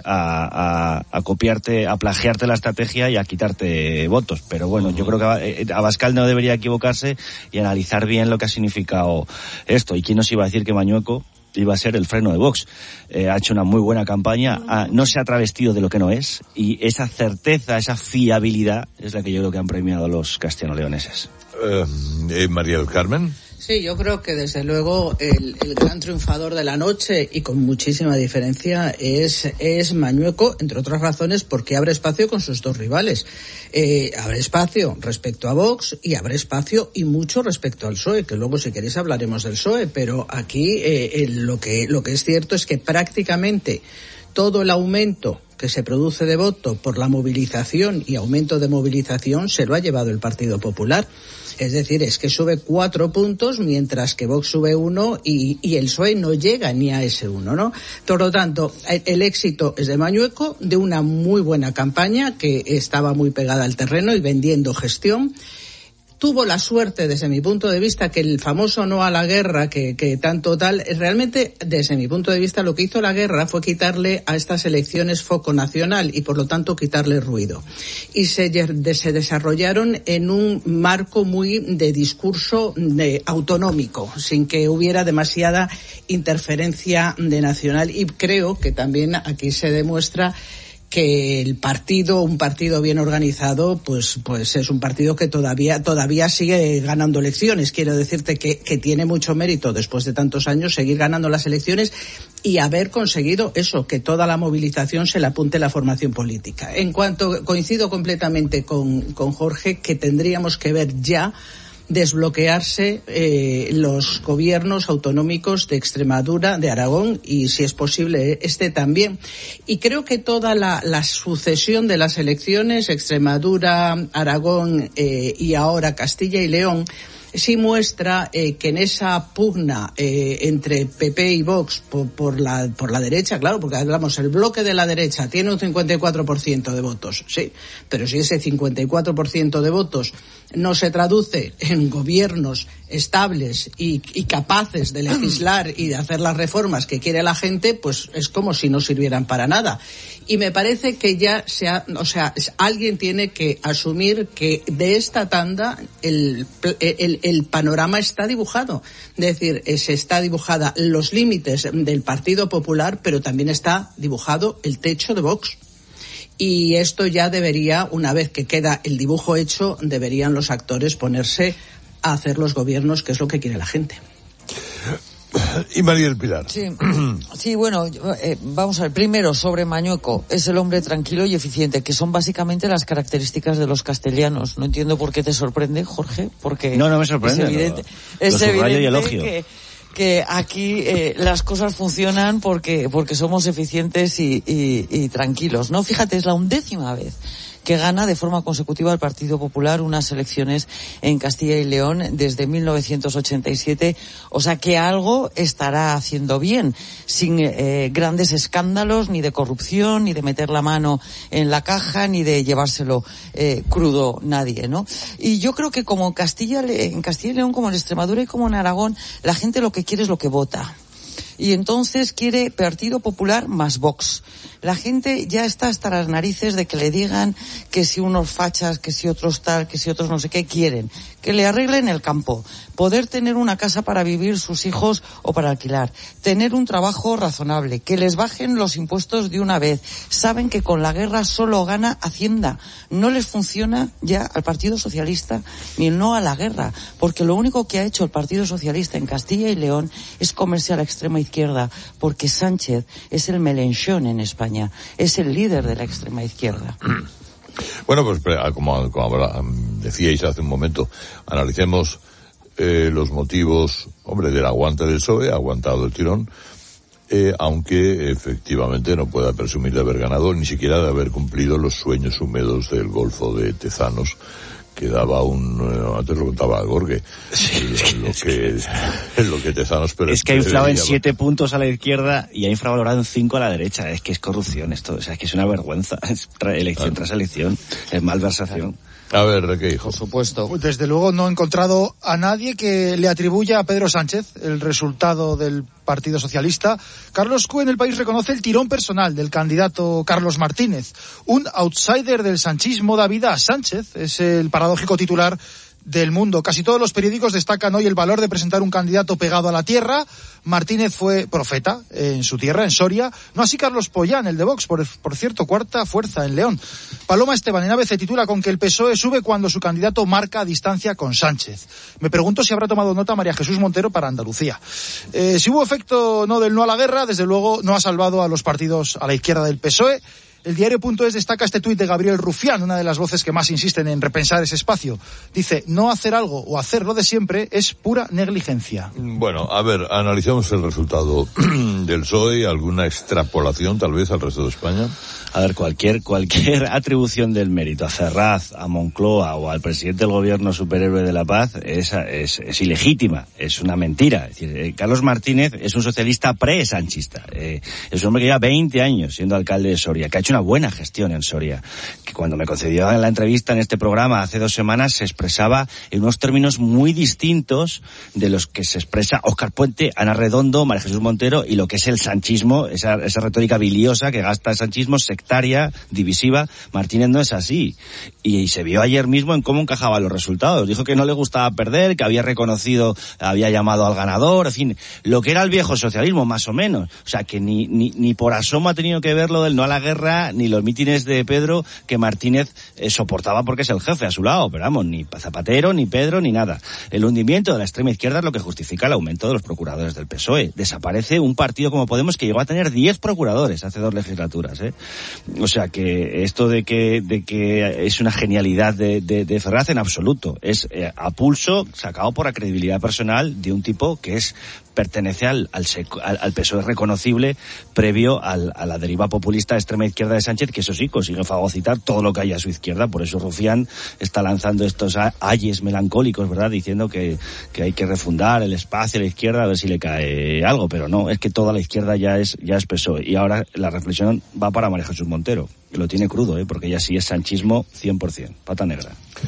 S18: a, a, a copiarte, a plagiarte la estrategia y a quitarte votos. Pero bueno, yo creo que Abascal no debería equivocarse y analizar bien lo que ha significado esto. ¿Y quién nos iba a decir que Mañueco iba a ser el freno de Vox? Eh, ha hecho una muy buena campaña, ha, no se ha travestido de lo que no es, y esa certeza, esa fiabilidad es la que yo creo que han premiado los castellano-leoneses.
S3: Eh, eh, María del Carmen.
S4: Sí, yo creo que desde luego el, el gran triunfador de la noche, y con muchísima diferencia, es, es Mañueco, entre otras razones porque abre espacio con sus dos rivales. Eh, abre espacio respecto a Vox y abre espacio y mucho respecto al P S O E, que luego si queréis hablaremos del P S O E, pero aquí eh, eh, lo que, lo que es cierto es que prácticamente todo el aumento que se produce de voto por la movilización y aumento de movilización se lo ha llevado el Partido Popular. Es decir, es que sube cuatro puntos, mientras que Vox sube uno y, y el P S O E no llega ni a ese uno, ¿no? Por lo tanto, el, el éxito es de Mañueco, de una muy buena campaña que estaba muy pegada al terreno y vendiendo gestión. Tuvo la suerte, desde mi punto de vista, que el famoso no a la guerra, que, que tanto tal, realmente, desde mi punto de vista, lo que hizo la guerra fue quitarle a estas elecciones foco nacional y, por lo tanto, quitarle ruido. Y se, se desarrollaron en un marco muy de discurso de, autonómico, sin que hubiera demasiada interferencia de nacional. Y creo que también aquí se demuestra que el partido, un partido bien organizado, pues, pues es un partido que todavía, todavía sigue ganando elecciones. Quiero decirte que, que tiene mucho mérito, después de tantos años, seguir ganando las elecciones y haber conseguido eso, que toda la movilización se le apunte a la formación política. En cuanto, coincido completamente con, con Jorge, que tendríamos que ver ya desbloquearse eh, los gobiernos autonómicos de Extremadura, de Aragón y, si es posible, este también. Y creo que toda la, la sucesión de las elecciones, Extremadura, Aragón eh, y ahora Castilla y León, sí muestra eh, que en esa pugna eh, entre P P y Vox por, por la por la derecha, claro, porque hablamos, el bloque de la derecha tiene un cincuenta y cuatro por ciento de votos, sí, pero si ese cincuenta y cuatro por ciento de votos no se traduce en gobiernos estables y, y capaces de legislar y de hacer las reformas que quiere la gente, pues es como si no sirvieran para nada. Y me parece que ya se ha, o sea, alguien tiene que asumir que de esta tanda el, el, el panorama está dibujado. Es decir, se está dibujada los límites del Partido Popular, pero también está dibujado el techo de Vox. Y esto ya debería, una vez que queda el dibujo hecho, deberían los actores ponerse a hacer los gobiernos, que es lo que quiere la gente.
S3: Y María del Pilar.
S9: Sí, sí, bueno, eh, vamos a ver. Primero, sobre Mañueco, es el hombre tranquilo y eficiente, que son básicamente las características de los castellanos. No entiendo por qué te sorprende, Jorge, porque
S18: no, no me sorprende.
S9: Es evidente,
S18: no.
S9: es evidente
S18: y elogio.
S9: que que aquí eh, las cosas funcionan porque porque somos eficientes y, y, y tranquilos, ¿no? Fíjate, es la undécima vez que gana de forma consecutiva el Partido Popular unas elecciones en Castilla y León desde mil novecientos ochenta y siete, o sea que algo estará haciendo bien, sin eh, grandes escándalos, ni de corrupción, ni de meter la mano en la caja, ni de llevárselo eh, crudo nadie, ¿no? Y yo creo que como en Castilla, en Castilla y León, como en Extremadura y como en Aragón, la gente lo que quiere es lo que vota. Y entonces quiere Partido Popular más Vox. La gente ya está hasta las narices de que le digan que si unos fachas, que si otros tal, que si otros no sé qué quieren. Que le arreglen el campo. Poder tener una casa para vivir sus hijos o para alquilar. Tener un trabajo razonable. Que les bajen los impuestos de una vez. Saben que con la guerra solo gana Hacienda. No les funciona ya al Partido Socialista ni el no a la guerra. Porque lo único que ha hecho el Partido Socialista en Castilla y León es comerse a la extrema izquierda. Porque Sánchez es el Melenchón en España. Es el líder de la extrema izquierda.
S3: Bueno, pues como, como decíais hace un momento, analicemos eh, los motivos, hombre, del aguante del P S O E, ha aguantado el tirón, eh, aunque efectivamente no pueda presumir de haber ganado, ni siquiera de haber cumplido los sueños húmedos del Golfo de Tezanos, que daba un, eh, antes lo contaba Gorge, sí, lo, es que, lo, que, es que, es lo que Tezanos, pero
S18: es que ha inflado en siete puntos a la izquierda y ha infravalorado en cinco a la derecha. Es que es corrupción esto, o sea, es que es una vergüenza, es elección claro. tras elección, es malversación.
S3: A ver, ¿qué hijo?
S9: Por supuesto.
S17: Pues desde luego no he encontrado a nadie que le atribuya a Pedro Sánchez el resultado del Partido Socialista. Carlos Q en El País reconoce el tirón personal del candidato Carlos Martínez. Un outsider del sanchismo da vida a Sánchez, es el paradójico titular del Mundo. Casi todos los periódicos destacan hoy el valor de presentar un candidato pegado a la tierra. Martínez fue profeta en su tierra, en Soria. No así Carlos Pollán, el de Vox, por, por cierto, cuarta fuerza en León. Paloma Esteban en A B C titula con que el P S O E sube cuando su candidato marca distancia con Sánchez. Me pregunto si habrá tomado nota María Jesús Montero para Andalucía. Eh, si hubo efecto no del no a la guerra, desde luego no ha salvado a los partidos a la izquierda del P S O E. El diario.es destaca este tuit de Gabriel Rufián, una de las voces que más insisten en repensar ese espacio. Dice, no hacer algo o hacer lo de siempre es pura negligencia.
S3: Bueno, a ver, analicemos el resultado del P S O E, alguna extrapolación tal vez al resto de España.
S18: A ver, cualquier cualquier atribución del mérito a Ferraz, a Moncloa o al presidente del gobierno superhéroe de la paz es, es, es ilegítima, es una mentira. Es decir, eh, Carlos Martínez es un socialista pre-sanchista. Eh, es un hombre que lleva veinte años siendo alcalde de Soria, que ha hecho una buena gestión en Soria, que cuando me concedió la entrevista en este programa hace dos semanas se expresaba en unos términos muy distintos de los que se expresa Óscar Puente, Ana Redondo, María Jesús Montero y lo que es el sanchismo, esa, esa retórica biliosa que gasta el sanchismo, sectaria, divisiva. Martínez no es así. Y, y se vio ayer mismo en cómo encajaba los resultados. Dijo que no le gustaba perder, que había reconocido, había llamado al ganador, en fin, lo que era el viejo socialismo, más o menos. O sea, que ni, ni, ni por asomo ha tenido que ver lo del no a la guerra, ni los mítines de Pedro que Martínez eh, soportaba porque es el jefe a su lado. Pero vamos, ni Zapatero, ni Pedro, ni nada. El hundimiento de la extrema izquierda es lo que justifica el aumento de los procuradores del P S O E. Desaparece un partido como Podemos que llegó a tener diez procuradores hace dos legislaturas, ¿eh? O sea que esto de que de que es una genialidad de, de, de Ferraz en absoluto. Es eh, a pulso, sacado por la credibilidad personal de un tipo que es pertenece al, al, al, al P S O E reconocible previo al, a la deriva populista de extrema izquierda de Sánchez, que eso sí, consigue fagocitar todo lo que hay a su izquierda. Por eso Rufián está lanzando estos ayes melancólicos, ¿verdad? Diciendo que, que hay que refundar el espacio a la izquierda a ver si le cae algo. Pero no, es que toda la izquierda ya es, ya es P S O E. Y ahora la reflexión va para María Jesús Montero, que lo tiene crudo, ¿eh? Porque ya sí es sanchismo cien por ciento, pata negra.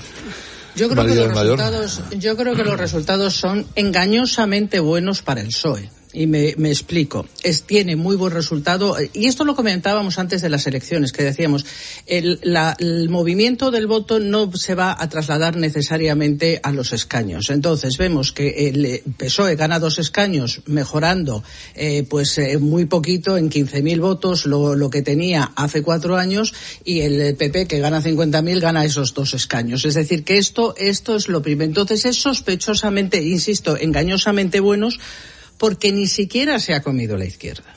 S4: Yo creo, que los resultados, yo creo que los resultados son engañosamente buenos para el P S O E. Y me, me explico. Es, tiene muy buen resultado. Y esto lo comentábamos antes de las elecciones, que decíamos, el, la, el movimiento del voto no se va a trasladar necesariamente a los escaños. Entonces vemos que el P S O E gana dos escaños, mejorando eh, pues eh, muy poquito, en quince mil votos, lo, lo que tenía hace cuatro años, y el P P, que gana cincuenta mil, gana esos dos escaños. Es decir, que esto, esto es lo primero. Entonces es sospechosamente, insisto, engañosamente buenos, porque ni siquiera se ha comido la izquierda.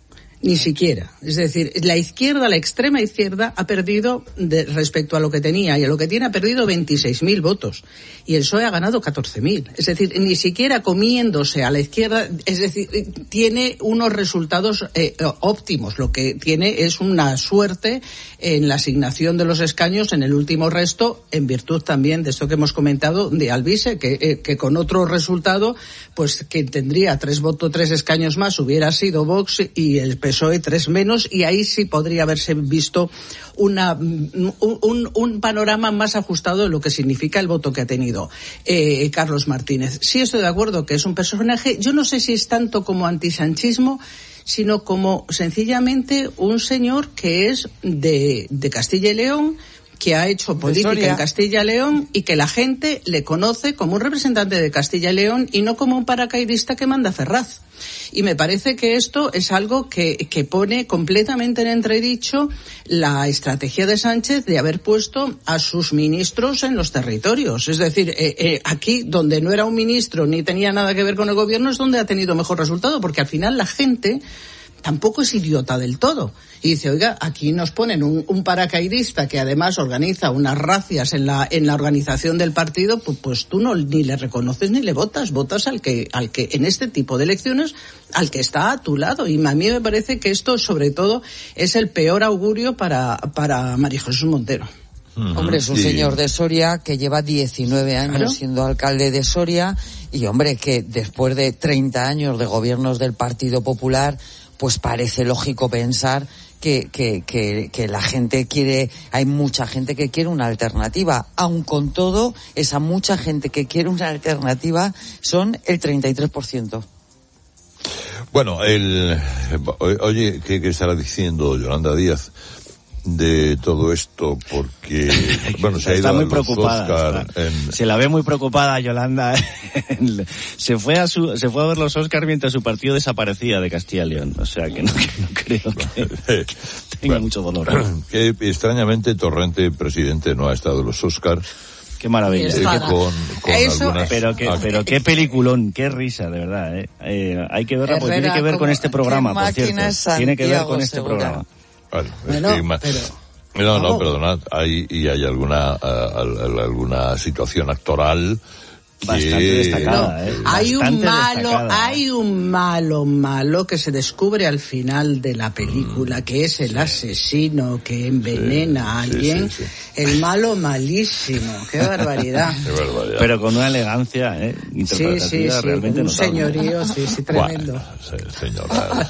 S4: Ni siquiera. Es decir, la izquierda, la extrema izquierda, ha perdido, de, respecto a lo que tenía y a lo que tiene, ha perdido veintiséis mil votos. Y el P S O E ha ganado catorce mil. Es decir, ni siquiera comiéndose a la izquierda, es decir, tiene unos resultados eh, óptimos. Lo que tiene es una suerte en la asignación de los escaños en el último resto, en virtud también de esto que hemos comentado de Alvise, que, eh, que con otro resultado, pues que tendría tres votos, tres escaños más, hubiera sido Vox, y el P S O E tres menos, y ahí sí podría haberse visto una, un, un, un panorama más ajustado de lo que significa el voto que ha tenido eh, Carlos Martínez. Sí estoy de acuerdo que es un personaje, yo no sé si es tanto como antisanchismo, sino como sencillamente un señor que es de, de Castilla y León, que ha hecho política en Castilla y León y que la gente le conoce como un representante de Castilla y León y no como un paracaidista que manda Ferraz. Y me parece que esto es algo que, que pone completamente en entredicho la estrategia de Sánchez de haber puesto a sus ministros en los territorios. Es decir, eh, eh, aquí donde no era un ministro ni tenía nada que ver con el gobierno es donde ha tenido mejor resultado, porque al final la gente tampoco es idiota del todo. Y dice, oiga, aquí nos ponen un, un paracaidista que además organiza unas racias en la en la organización del partido, pues, pues tú no ni le reconoces ni le votas, votas al que al que en este tipo de elecciones al que está a tu lado. Y a mí me parece que esto sobre todo es el peor augurio para para María Jesús Montero.
S9: Uh-huh. Hombre, es un sí. señor de Soria que lleva diecinueve años ¿Claro? siendo alcalde de Soria, y hombre, que después de treinta años de gobiernos del Partido Popular, pues parece lógico pensar que, que, que, que la gente quiere, hay mucha gente que quiere una alternativa. Aun con todo, esa mucha gente que quiere una alternativa son el treinta y tres por ciento.
S3: Bueno, el, oye, ¿qué, qué estará diciendo Yolanda Díaz de todo esto? Porque, bueno, se ha ido
S18: está muy
S3: a los
S18: preocupada.
S3: Oscar en...
S18: Se la ve muy preocupada, Yolanda. se fue a su, se fue a ver los Oscar mientras su partido desaparecía de Castilla y León. O sea que no, que no creo que, que tenga bueno, mucho dolor.
S3: Que extrañamente Torrente, presidente, no ha estado en los Oscar.
S18: Qué maravilla.
S3: Eh, con, con
S18: Eso,
S3: algunas...
S18: pero, que, pero qué peliculón, qué risa, de verdad. Eh. Eh, hay que verla porque tiene que ver con este programa, por cierto. Tiene que ver con este
S9: segura.
S18: programa.
S3: Vale,
S4: bueno,
S3: es que,
S4: pero...
S3: No, no, perdonad, hay, y hay alguna, uh, alguna situación actoral que...
S18: Bastante destacada, ¿eh?
S4: Hay
S18: Bastante
S4: un malo,
S18: destacada.
S4: hay un malo, malo que se descubre al final de la película, mm, que es el sí. asesino que envenena sí, a alguien. Sí, sí, sí. El malo malísimo, qué barbaridad.
S3: Qué barbaridad.
S18: Pero con una elegancia, ¿eh? Interpretativa
S4: sí, sí, sí,
S18: realmente
S4: un
S18: notable.
S4: Señorío, sí, sí, tremendo.
S3: Bueno, señora.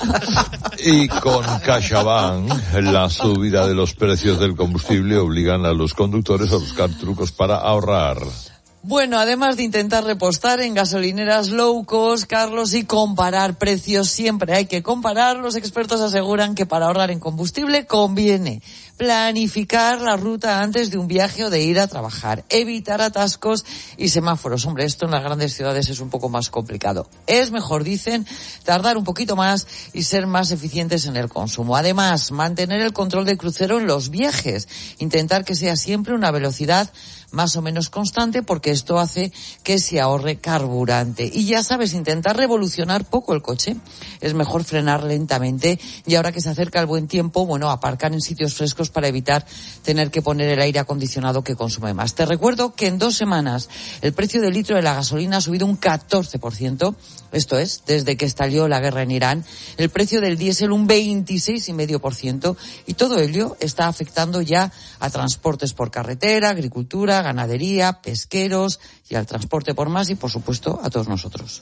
S3: Y con CaixaBank, la subida de los precios del combustible obligan a los conductores a buscar trucos para ahorrar.
S9: Bueno, además de intentar repostar en gasolineras low cost, Carlos, y comparar precios, siempre hay que comparar. Los expertos aseguran que para ahorrar en combustible conviene planificar la ruta antes de un viaje o de ir a trabajar, evitar atascos y semáforos. Hombre, esto en las grandes ciudades es un poco más complicado. Es mejor, dicen, tardar un poquito más y ser más eficientes en el consumo. Además, mantener el control del crucero en los viajes, intentar que sea siempre una velocidad más o menos constante, porque esto hace que se ahorre carburante. Y ya sabes, intentar revolucionar poco el coche. Es mejor frenar lentamente, y ahora que se acerca el buen tiempo, bueno, aparcar en sitios frescos para evitar tener que poner el aire acondicionado que consume más. Te recuerdo que en dos semanas el precio del litro de la gasolina ha subido un catorce por ciento. Esto es, desde que estalló la guerra en Irán. El precio del diésel un veintiséis coma cinco por ciento. Y todo ello está afectando ya a transportes por carretera, agricultura, ganadería, pesqueros y al transporte por más y, por supuesto, a todos nosotros.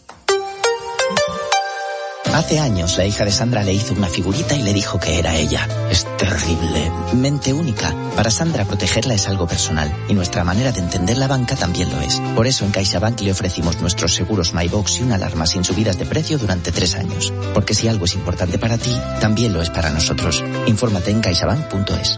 S10: Hace años la hija de Sandra le hizo una figurita y le dijo que era ella. Es terrible. Mente única. Para Sandra protegerla es algo personal y nuestra manera de entender la banca también lo es. Por eso en CaixaBank le ofrecimos nuestros seguros MyBox y una alarma sin subidas de precio durante tres años. Porque si algo es importante para ti, también lo es para nosotros. Infórmate en caixabank punto es.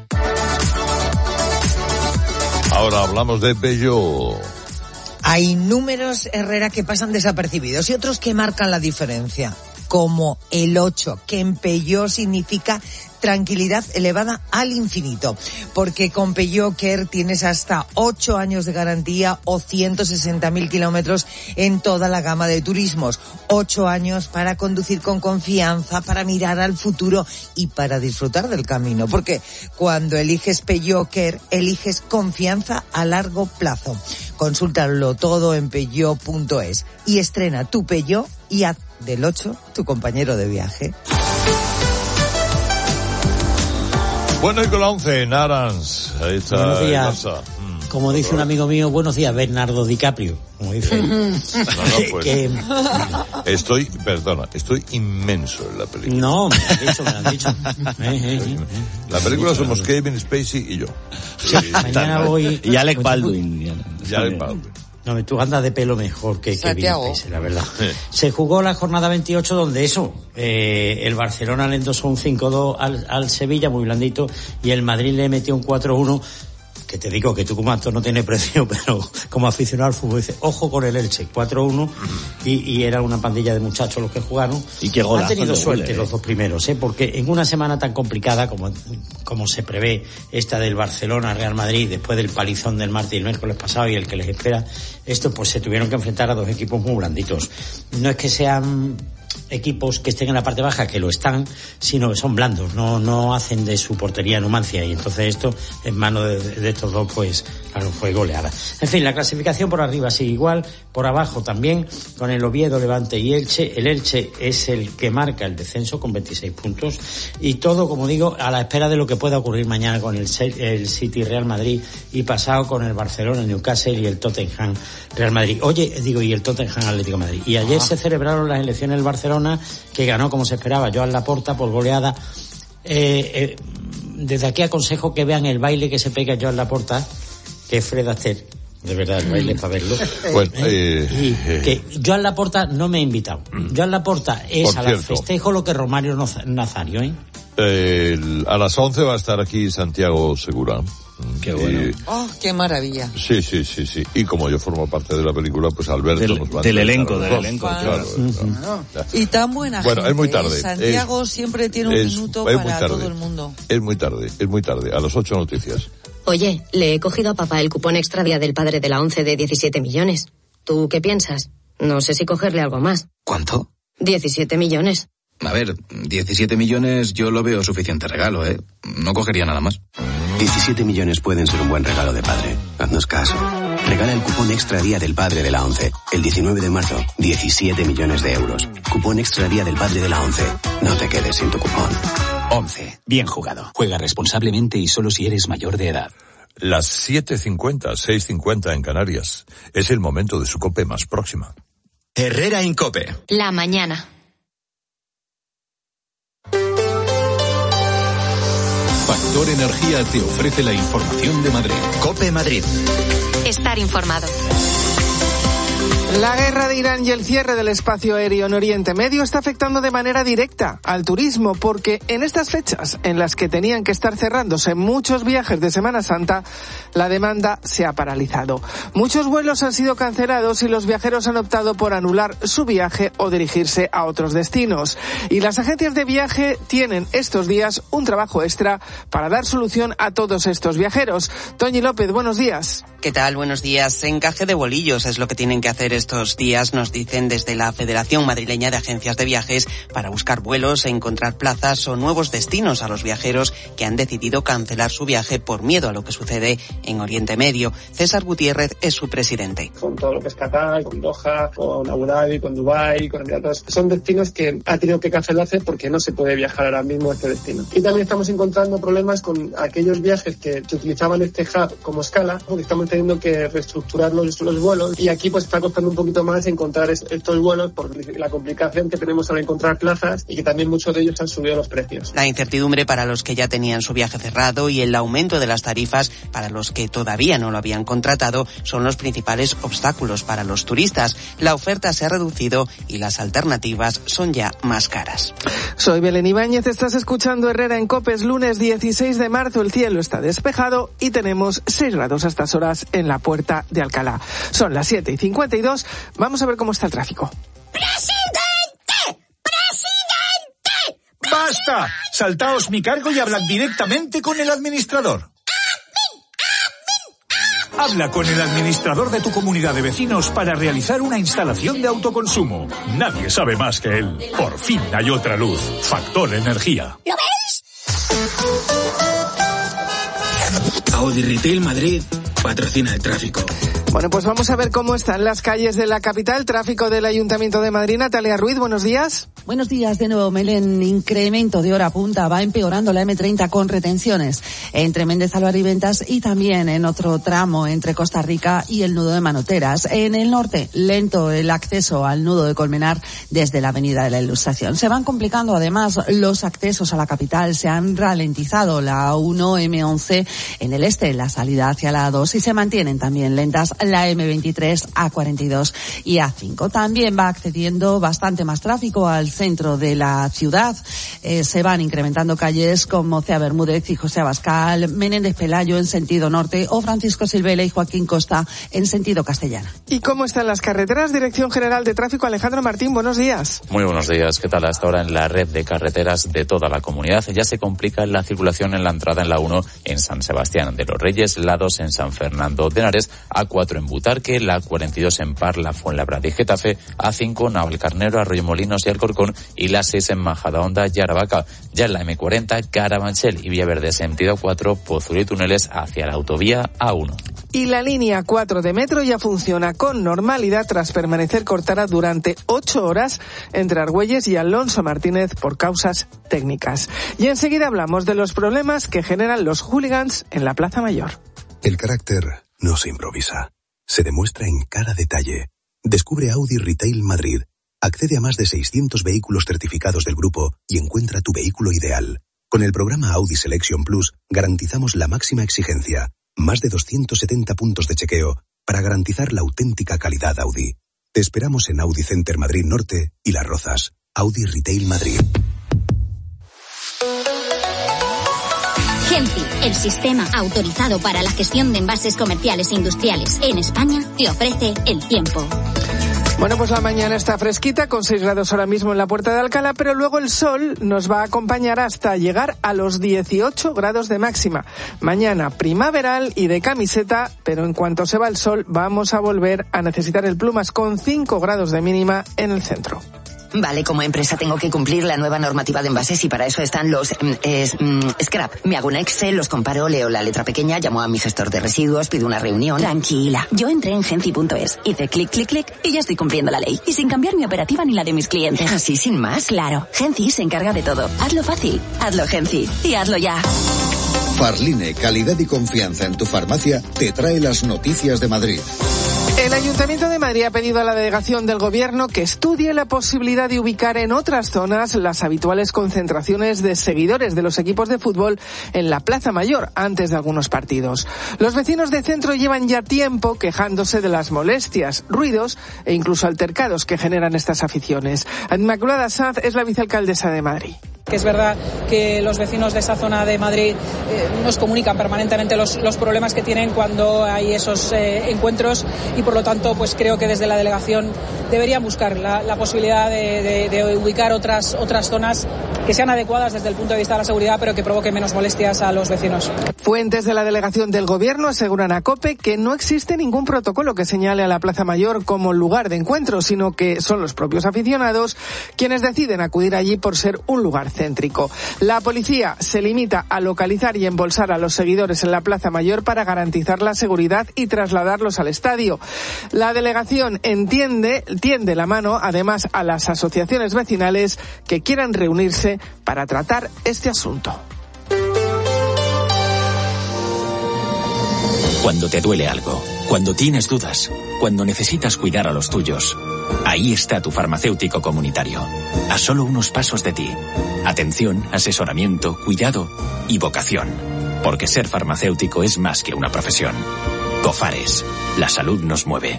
S3: Ahora hablamos de Peugeot.
S12: Hay números, Herrera, que pasan desapercibidos y otros que marcan la diferencia, como el ocho, que en Peugeot significa tranquilidad elevada al infinito, porque con Peugeot Care tienes hasta ocho años de garantía o ciento sesenta mil kilómetros en toda la gama de turismos. Ocho años para conducir con confianza, para mirar al futuro y para disfrutar del camino, porque cuando eliges Peugeot Care, eliges confianza a largo plazo. Consúltalo todo en peugeot punto es y estrena tu Peugeot y haz del ocho tu compañero de viaje.
S3: Bueno, y con la once, Narans. Ahí está.
S13: Buenos días. Mm, como dice un amigo mío, buenos días, Bernardo DiCaprio. Como dice.
S3: No, no, pues, que... Estoy, perdona, estoy inmenso en la película.
S13: No, me lo han dicho, me lo han dicho. eh, eh, eh.
S3: La película somos Kevin Spacey y yo.
S13: Sí, mañana voy...
S18: Y Alec Baldwin.
S3: Y Alec Baldwin.
S13: No, tú andas de pelo mejor que Kevin Spacey, la verdad. Sí. Se jugó la jornada veintiocho donde eso, eh, el Barcelona le endosó un cinco dos al, al Sevilla, muy blandito, y el Madrid le metió un cuatro uno, que te digo que tú como actor no tiene precio, pero como aficionado al fútbol dice, ojo con el Elche, cuatro uno, y, y era una pandilla de muchachos los que jugaron.
S18: Y qué golazo.
S13: Han tenido suerte
S18: gole, eh.
S13: los dos primeros, ¿eh? Porque en una semana tan complicada como, como se prevé esta del Barcelona-Real Madrid, después del palizón del martes y el miércoles pasado y el que les espera, estos pues se tuvieron que enfrentar a dos equipos muy blanditos. No es que sean equipos que estén en la parte baja, que lo están, sino que son blandos, no no hacen de su portería Numancia, y entonces esto en manos de, de estos dos pues claro, fue goleada. En fin, la clasificación por arriba sigue igual, por abajo también, con el Oviedo, Levante y Elche. El Elche es el que marca el descenso con veintiséis puntos, y todo, como digo, a la espera de lo que pueda ocurrir mañana con el, el City Real Madrid, y pasado con el Barcelona, el Newcastle y el Tottenham Real Madrid. Oye, digo, y el Tottenham Atlético Madrid. Y ayer ah. se celebraron las elecciones del Barcelona, que ganó como se esperaba Joan Laporta por goleada Eh, eh, desde aquí aconsejo que vean el baile que se pega Joan Laporta, que es Fred Astaire. De verdad, el baile para verlo.
S3: Bueno,
S13: ¿Eh?
S3: eh,
S13: y que Joan Laporta no me ha invitado. Joan Laporta es al festejo lo que Romario Nazario, ¿eh?
S3: Eh, a las once va a estar aquí Santiago Segura.
S13: Qué bueno.
S3: Y,
S9: ¡Oh, qué maravilla!
S3: Sí, sí, sí, sí. Y como yo formo parte de la película, pues Alberto
S18: del,
S3: nos va a
S18: del elenco, del elenco.
S3: Claro,
S9: uh-huh.
S3: claro.
S9: Y tan buena
S3: bueno,
S9: gente.
S3: Es muy tarde.
S9: Santiago
S3: es,
S9: siempre tiene un
S3: es,
S9: minuto
S3: es
S9: para
S3: tarde.
S9: todo el mundo.
S3: Es muy tarde, es muy tarde. A las ocho noticias.
S14: Oye, le he cogido a papá el cupón extra día del padre de la once de diecisiete millones. ¿Tú qué piensas? No sé si cogerle algo más.
S36: ¿Cuánto?
S14: diecisiete millones.
S36: A ver, diecisiete millones yo lo veo suficiente regalo, ¿eh? No cogería nada más.
S15: diecisiete millones pueden ser un buen regalo de padre. Haznos caso. Regala el cupón extra día del padre de la once. El diecinueve de marzo, diecisiete millones de euros. Cupón extra día del padre de la once. No te quedes sin tu cupón.
S16: once. Bien jugado. Juega responsablemente y solo si eres mayor de edad.
S3: Las siete cincuenta, seis cincuenta en Canarias. Es el momento de su COPE más próxima.
S2: Herrera Incope.
S8: La mañana.
S1: Factor Energía te ofrece la información de Madrid.
S2: COPE Madrid.
S8: Estar informado.
S5: La guerra de Irán y el cierre del espacio aéreo en Oriente Medio está afectando de manera directa al turismo, porque en estas fechas en las que tenían que estar cerrándose muchos viajes de Semana Santa, la demanda se ha paralizado. Muchos vuelos han sido cancelados y los viajeros han optado por anular su viaje o dirigirse a otros destinos. Y las agencias de viaje tienen estos días un trabajo extra para dar solución a todos estos viajeros. Toñi López, buenos días.
S19: ¿Qué tal? Buenos días. Encaje de bolillos es lo que tienen que hacer estos días, nos dicen desde la Federación Madrileña de Agencias de Viajes, para buscar vuelos, encontrar plazas o nuevos destinos a los viajeros que han decidido cancelar su viaje por miedo a lo que sucede en Oriente Medio. César Gutiérrez es su presidente.
S20: Con todo lo que es Qatar, con Doha, con Abu Dhabi, con Dubái, con Emiratos, son destinos que ha tenido que cancelarse porque no se puede viajar ahora mismo a este destino. Y también estamos encontrando problemas con aquellos viajes que, que utilizaban este hub como escala, porque estamos teniendo que reestructurar los, los vuelos, y aquí pues está costando un poquito más encontrar es, estos vuelos por la complicación que tenemos al encontrar plazas, y que también muchos de ellos han subido los precios.
S19: La incertidumbre para los que ya tenían su viaje cerrado y el aumento de las tarifas para los que todavía no lo habían contratado son los principales obstáculos para los turistas. La oferta se ha reducido y las alternativas son ya más caras.
S5: Soy Belén Ibáñez, estás escuchando Herrera en COPE. Es lunes dieciséis de marzo, el cielo está despejado y tenemos seis grados a estas horas en la Puerta de Alcalá. Son las siete y cincuenta y dos, vamos a ver cómo está el tráfico.
S21: ¡Presidente! ¡Presidente! ¡Basta! Saltaos mi cargo y hablad directamente con el administrador. Habla con el administrador de tu comunidad de vecinos para realizar una instalación de autoconsumo. Nadie sabe más que él. Por fin hay otra luz. Factor Energía. ¿Lo veis? Audi Retail Madrid patrocina el tráfico.
S5: Bueno, pues vamos a ver cómo están las calles de la capital. Tráfico del Ayuntamiento de Madrid. Natalia Ruiz, buenos días.
S22: Buenos días de nuevo, Melen. Incremento de hora punta. Va empeorando la eme treinta con retenciones entre Méndez Álvaro y Ventas, y también en otro tramo entre Costa Rica y el nudo de Manoteras. En el norte, lento el acceso al nudo de Colmenar desde la Avenida de la Ilustración. Se van complicando además los accesos a la capital. Se han ralentizado la A uno, eme once en el este, la salida hacia la A dos, y se mantienen también lentas la eme veintitrés, A cuarenta y dos y A cinco. También va accediendo bastante más tráfico al centro de la ciudad. Eh, se van incrementando calles como Cea Bermúdez y José Abascal, Menéndez Pelayo en sentido norte, o Francisco Silvela y Joaquín Costa en sentido castellana.
S5: ¿Y cómo están las carreteras? Dirección General de Tráfico, Alejandro Martín, buenos días.
S23: Muy buenos días. ¿Qué tal? Hasta ahora en la red de carreteras de toda la comunidad ya se complica la circulación en la entrada en la uno en San Sebastián de los Reyes, la dos en San Fernando de Henares, A cuatro en Butarque, la cuarenta y dos en Parla, Fuenlabrada y Getafe, A cinco Navalcarnero, Arroyomolinos y Alcorcón, y la seis en Majadahonda y Aravaca. Ya en la eme cuarenta, Carabanchel y Villaverde sentido cuatro, Pozuelo y Túneles hacia la autovía A uno.
S5: Y la línea cuatro de metro ya funciona con normalidad tras permanecer cortada durante ocho horas entre Argüelles y Alonso Martínez por causas técnicas. Y enseguida hablamos de los problemas que generan los hooligans en la Plaza Mayor.
S37: El carácter no se improvisa, se demuestra en cada detalle. Descubre Audi Retail Madrid. Accede a más de seiscientos vehículos certificados del grupo y encuentra tu vehículo ideal. Con el programa Audi Selection Plus garantizamos la máxima exigencia, más de doscientos setenta puntos de chequeo para garantizar la auténtica calidad Audi. Te esperamos en Audi Center Madrid Norte y Las Rozas. Audi Retail Madrid.
S4: Genci, el sistema autorizado para la gestión de envases comerciales e industriales en España, te ofrece el tiempo.
S5: Bueno, pues la mañana está fresquita, con seis grados ahora mismo en la Puerta de Alcalá, pero luego el sol nos va a acompañar hasta llegar a los dieciocho grados de máxima. Mañana primaveral y de camiseta, pero en cuanto se va el sol vamos a volver a necesitar el plumas con cinco grados de mínima en el centro.
S6: Vale, como empresa tengo que cumplir la nueva normativa de envases y para eso están los eh, scrap. Me hago un Excel, los comparo, leo la letra pequeña, llamo a mi gestor de residuos, pido una reunión. Tranquila, yo entré en genci punto es, hice clic, clic, clic y ya estoy cumpliendo la ley. Y sin cambiar mi operativa ni la de mis clientes. ¿Así sin más? Claro, Genci se encarga de todo. Hazlo fácil, hazlo Genci y hazlo ya.
S7: Farline, calidad y confianza en tu farmacia, te trae las noticias de Madrid.
S5: El Ayuntamiento de Madrid ha pedido a la delegación del Gobierno que estudie la posibilidad de ubicar en otras zonas las habituales concentraciones de seguidores de los equipos de fútbol en la Plaza Mayor antes de algunos partidos. Los vecinos de centro llevan ya tiempo quejándose de las molestias, ruidos e incluso altercados que generan estas aficiones. Inmaculada Sanz es la vicealcaldesa de Madrid.
S11: Que es verdad que los vecinos de esa zona de Madrid eh, nos comunican permanentemente los, los problemas que tienen cuando hay esos eh, encuentros y por lo tanto pues creo que desde la delegación deberían buscar la, la posibilidad de, de, de ubicar otras, otras zonas que sean adecuadas desde el punto de vista de la seguridad pero que provoquen menos molestias a los vecinos.
S5: Fuentes de la delegación del Gobierno aseguran a COPE que no existe ningún protocolo que señale a la Plaza Mayor como lugar de encuentro, sino que son los propios aficionados quienes deciden acudir allí por ser un lugar céntrico. La policía se limita a localizar y embolsar a los seguidores en la Plaza Mayor para garantizar la seguridad y trasladarlos al estadio. La delegación entiende, tiende la mano además a las asociaciones vecinales que quieran reunirse para tratar este asunto.
S16: Cuando te duele algo, cuando tienes dudas, cuando necesitas cuidar a los tuyos, ahí está tu farmacéutico comunitario, a solo unos pasos de ti. Atención, asesoramiento, cuidado y vocación. Porque ser farmacéutico es más que una profesión. Cofares, la salud nos mueve.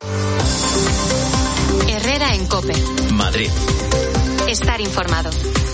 S8: Herrera en COPE.
S16: Madrid.
S8: Estar informado.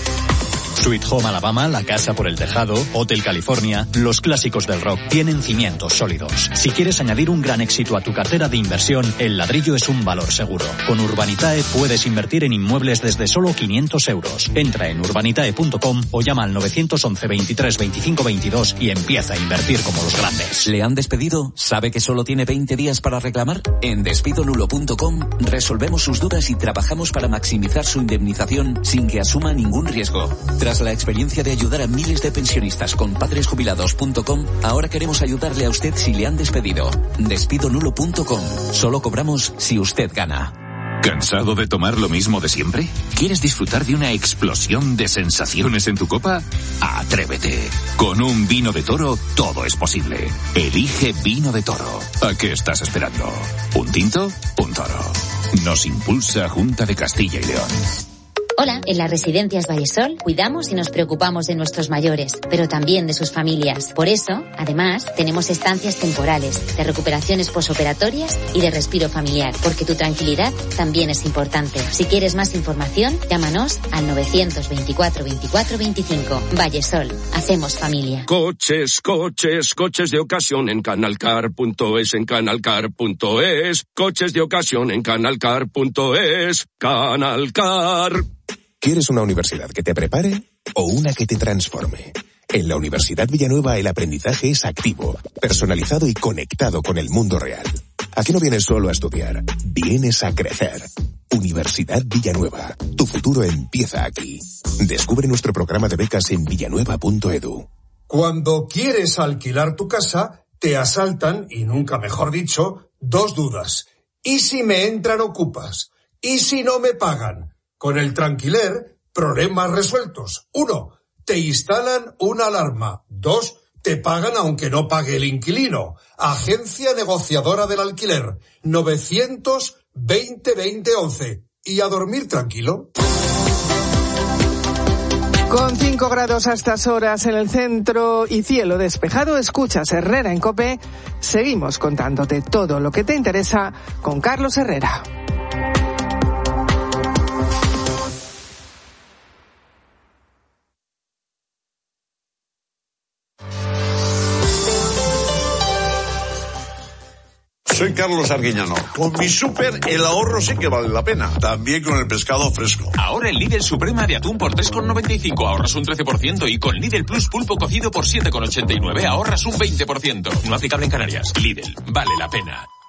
S17: Sweet Home Alabama, La Casa por el Tejado, Hotel California, los clásicos del rock tienen cimientos sólidos. Si quieres añadir un gran éxito a tu cartera de inversión, el ladrillo es un valor seguro. Con Urbanitae puedes invertir en inmuebles desde solo quinientos euros. Entra en urbanitae punto com o llama al nueve once veintitrés veinticinco veintidós y empieza a invertir como los grandes.
S2: ¿Le han despedido? ¿Sabe que solo tiene veinte días para reclamar? En despido nulo punto com resolvemos sus dudas y trabajamos para maximizar su indemnización sin que asuma ningún riesgo. Tras la experiencia de ayudar a miles de pensionistas con padres jubilados punto com, ahora queremos ayudarle a usted si le han despedido. despido nulo punto com. Solo cobramos si usted gana.
S21: ¿Cansado de tomar lo mismo de siempre? ¿Quieres disfrutar de una explosión de sensaciones en tu copa? ¡Atrévete! Con un vino de Toro todo es posible. Elige Vino de Toro. ¿A qué estás esperando? ¿Un tinto? Un Toro. Nos impulsa Junta de Castilla y León.
S4: Hola, en las residencias Vallesol cuidamos y nos preocupamos de nuestros mayores, pero también de sus familias. Por eso, además, tenemos estancias temporales, de recuperaciones posoperatorias y de respiro familiar, porque tu tranquilidad también es importante. Si quieres más información, llámanos al nueve dos cuatro veinticuatro veinticinco. Vallesol, hacemos familia.
S24: Coches, coches, coches de ocasión en canalcar punto es, en canalcar punto es. Coches de ocasión en canalcar punto es. Canalcar.
S37: ¿Quieres una universidad que te prepare o una que te transforme? En la Universidad Villanueva el aprendizaje es activo, personalizado y conectado con el mundo real. Aquí no vienes solo a estudiar, vienes a crecer. Universidad Villanueva, tu futuro empieza aquí. Descubre nuestro programa de becas en villanueva punto edu.
S25: Cuando quieres alquilar tu casa, te asaltan, y nunca mejor dicho, dos dudas. ¿Y si me entran ocupas? ¿Y si no me pagan? Con el Tranquiler, problemas resueltos. Uno, te instalan una alarma. Dos, te pagan aunque no pague el inquilino. Agencia negociadora del alquiler. novecientos veinte veinte once. Y a dormir tranquilo.
S5: Con cinco grados a estas horas en el centro y cielo despejado, escuchas Herrera en COPE. Seguimos contándote todo lo que te interesa con Carlos Herrera.
S9: Soy Carlos Arguiñano. Con mi súper el ahorro sí que vale la pena. También con el pescado fresco.
S10: Ahora el Lidl Suprema de atún por tres con noventa y cinco ahorras un trece por ciento y con Lidl Plus pulpo cocido por siete con ochenta y nueve ahorras un veinte por ciento. No aplicable en Canarias. Lidl, vale la pena.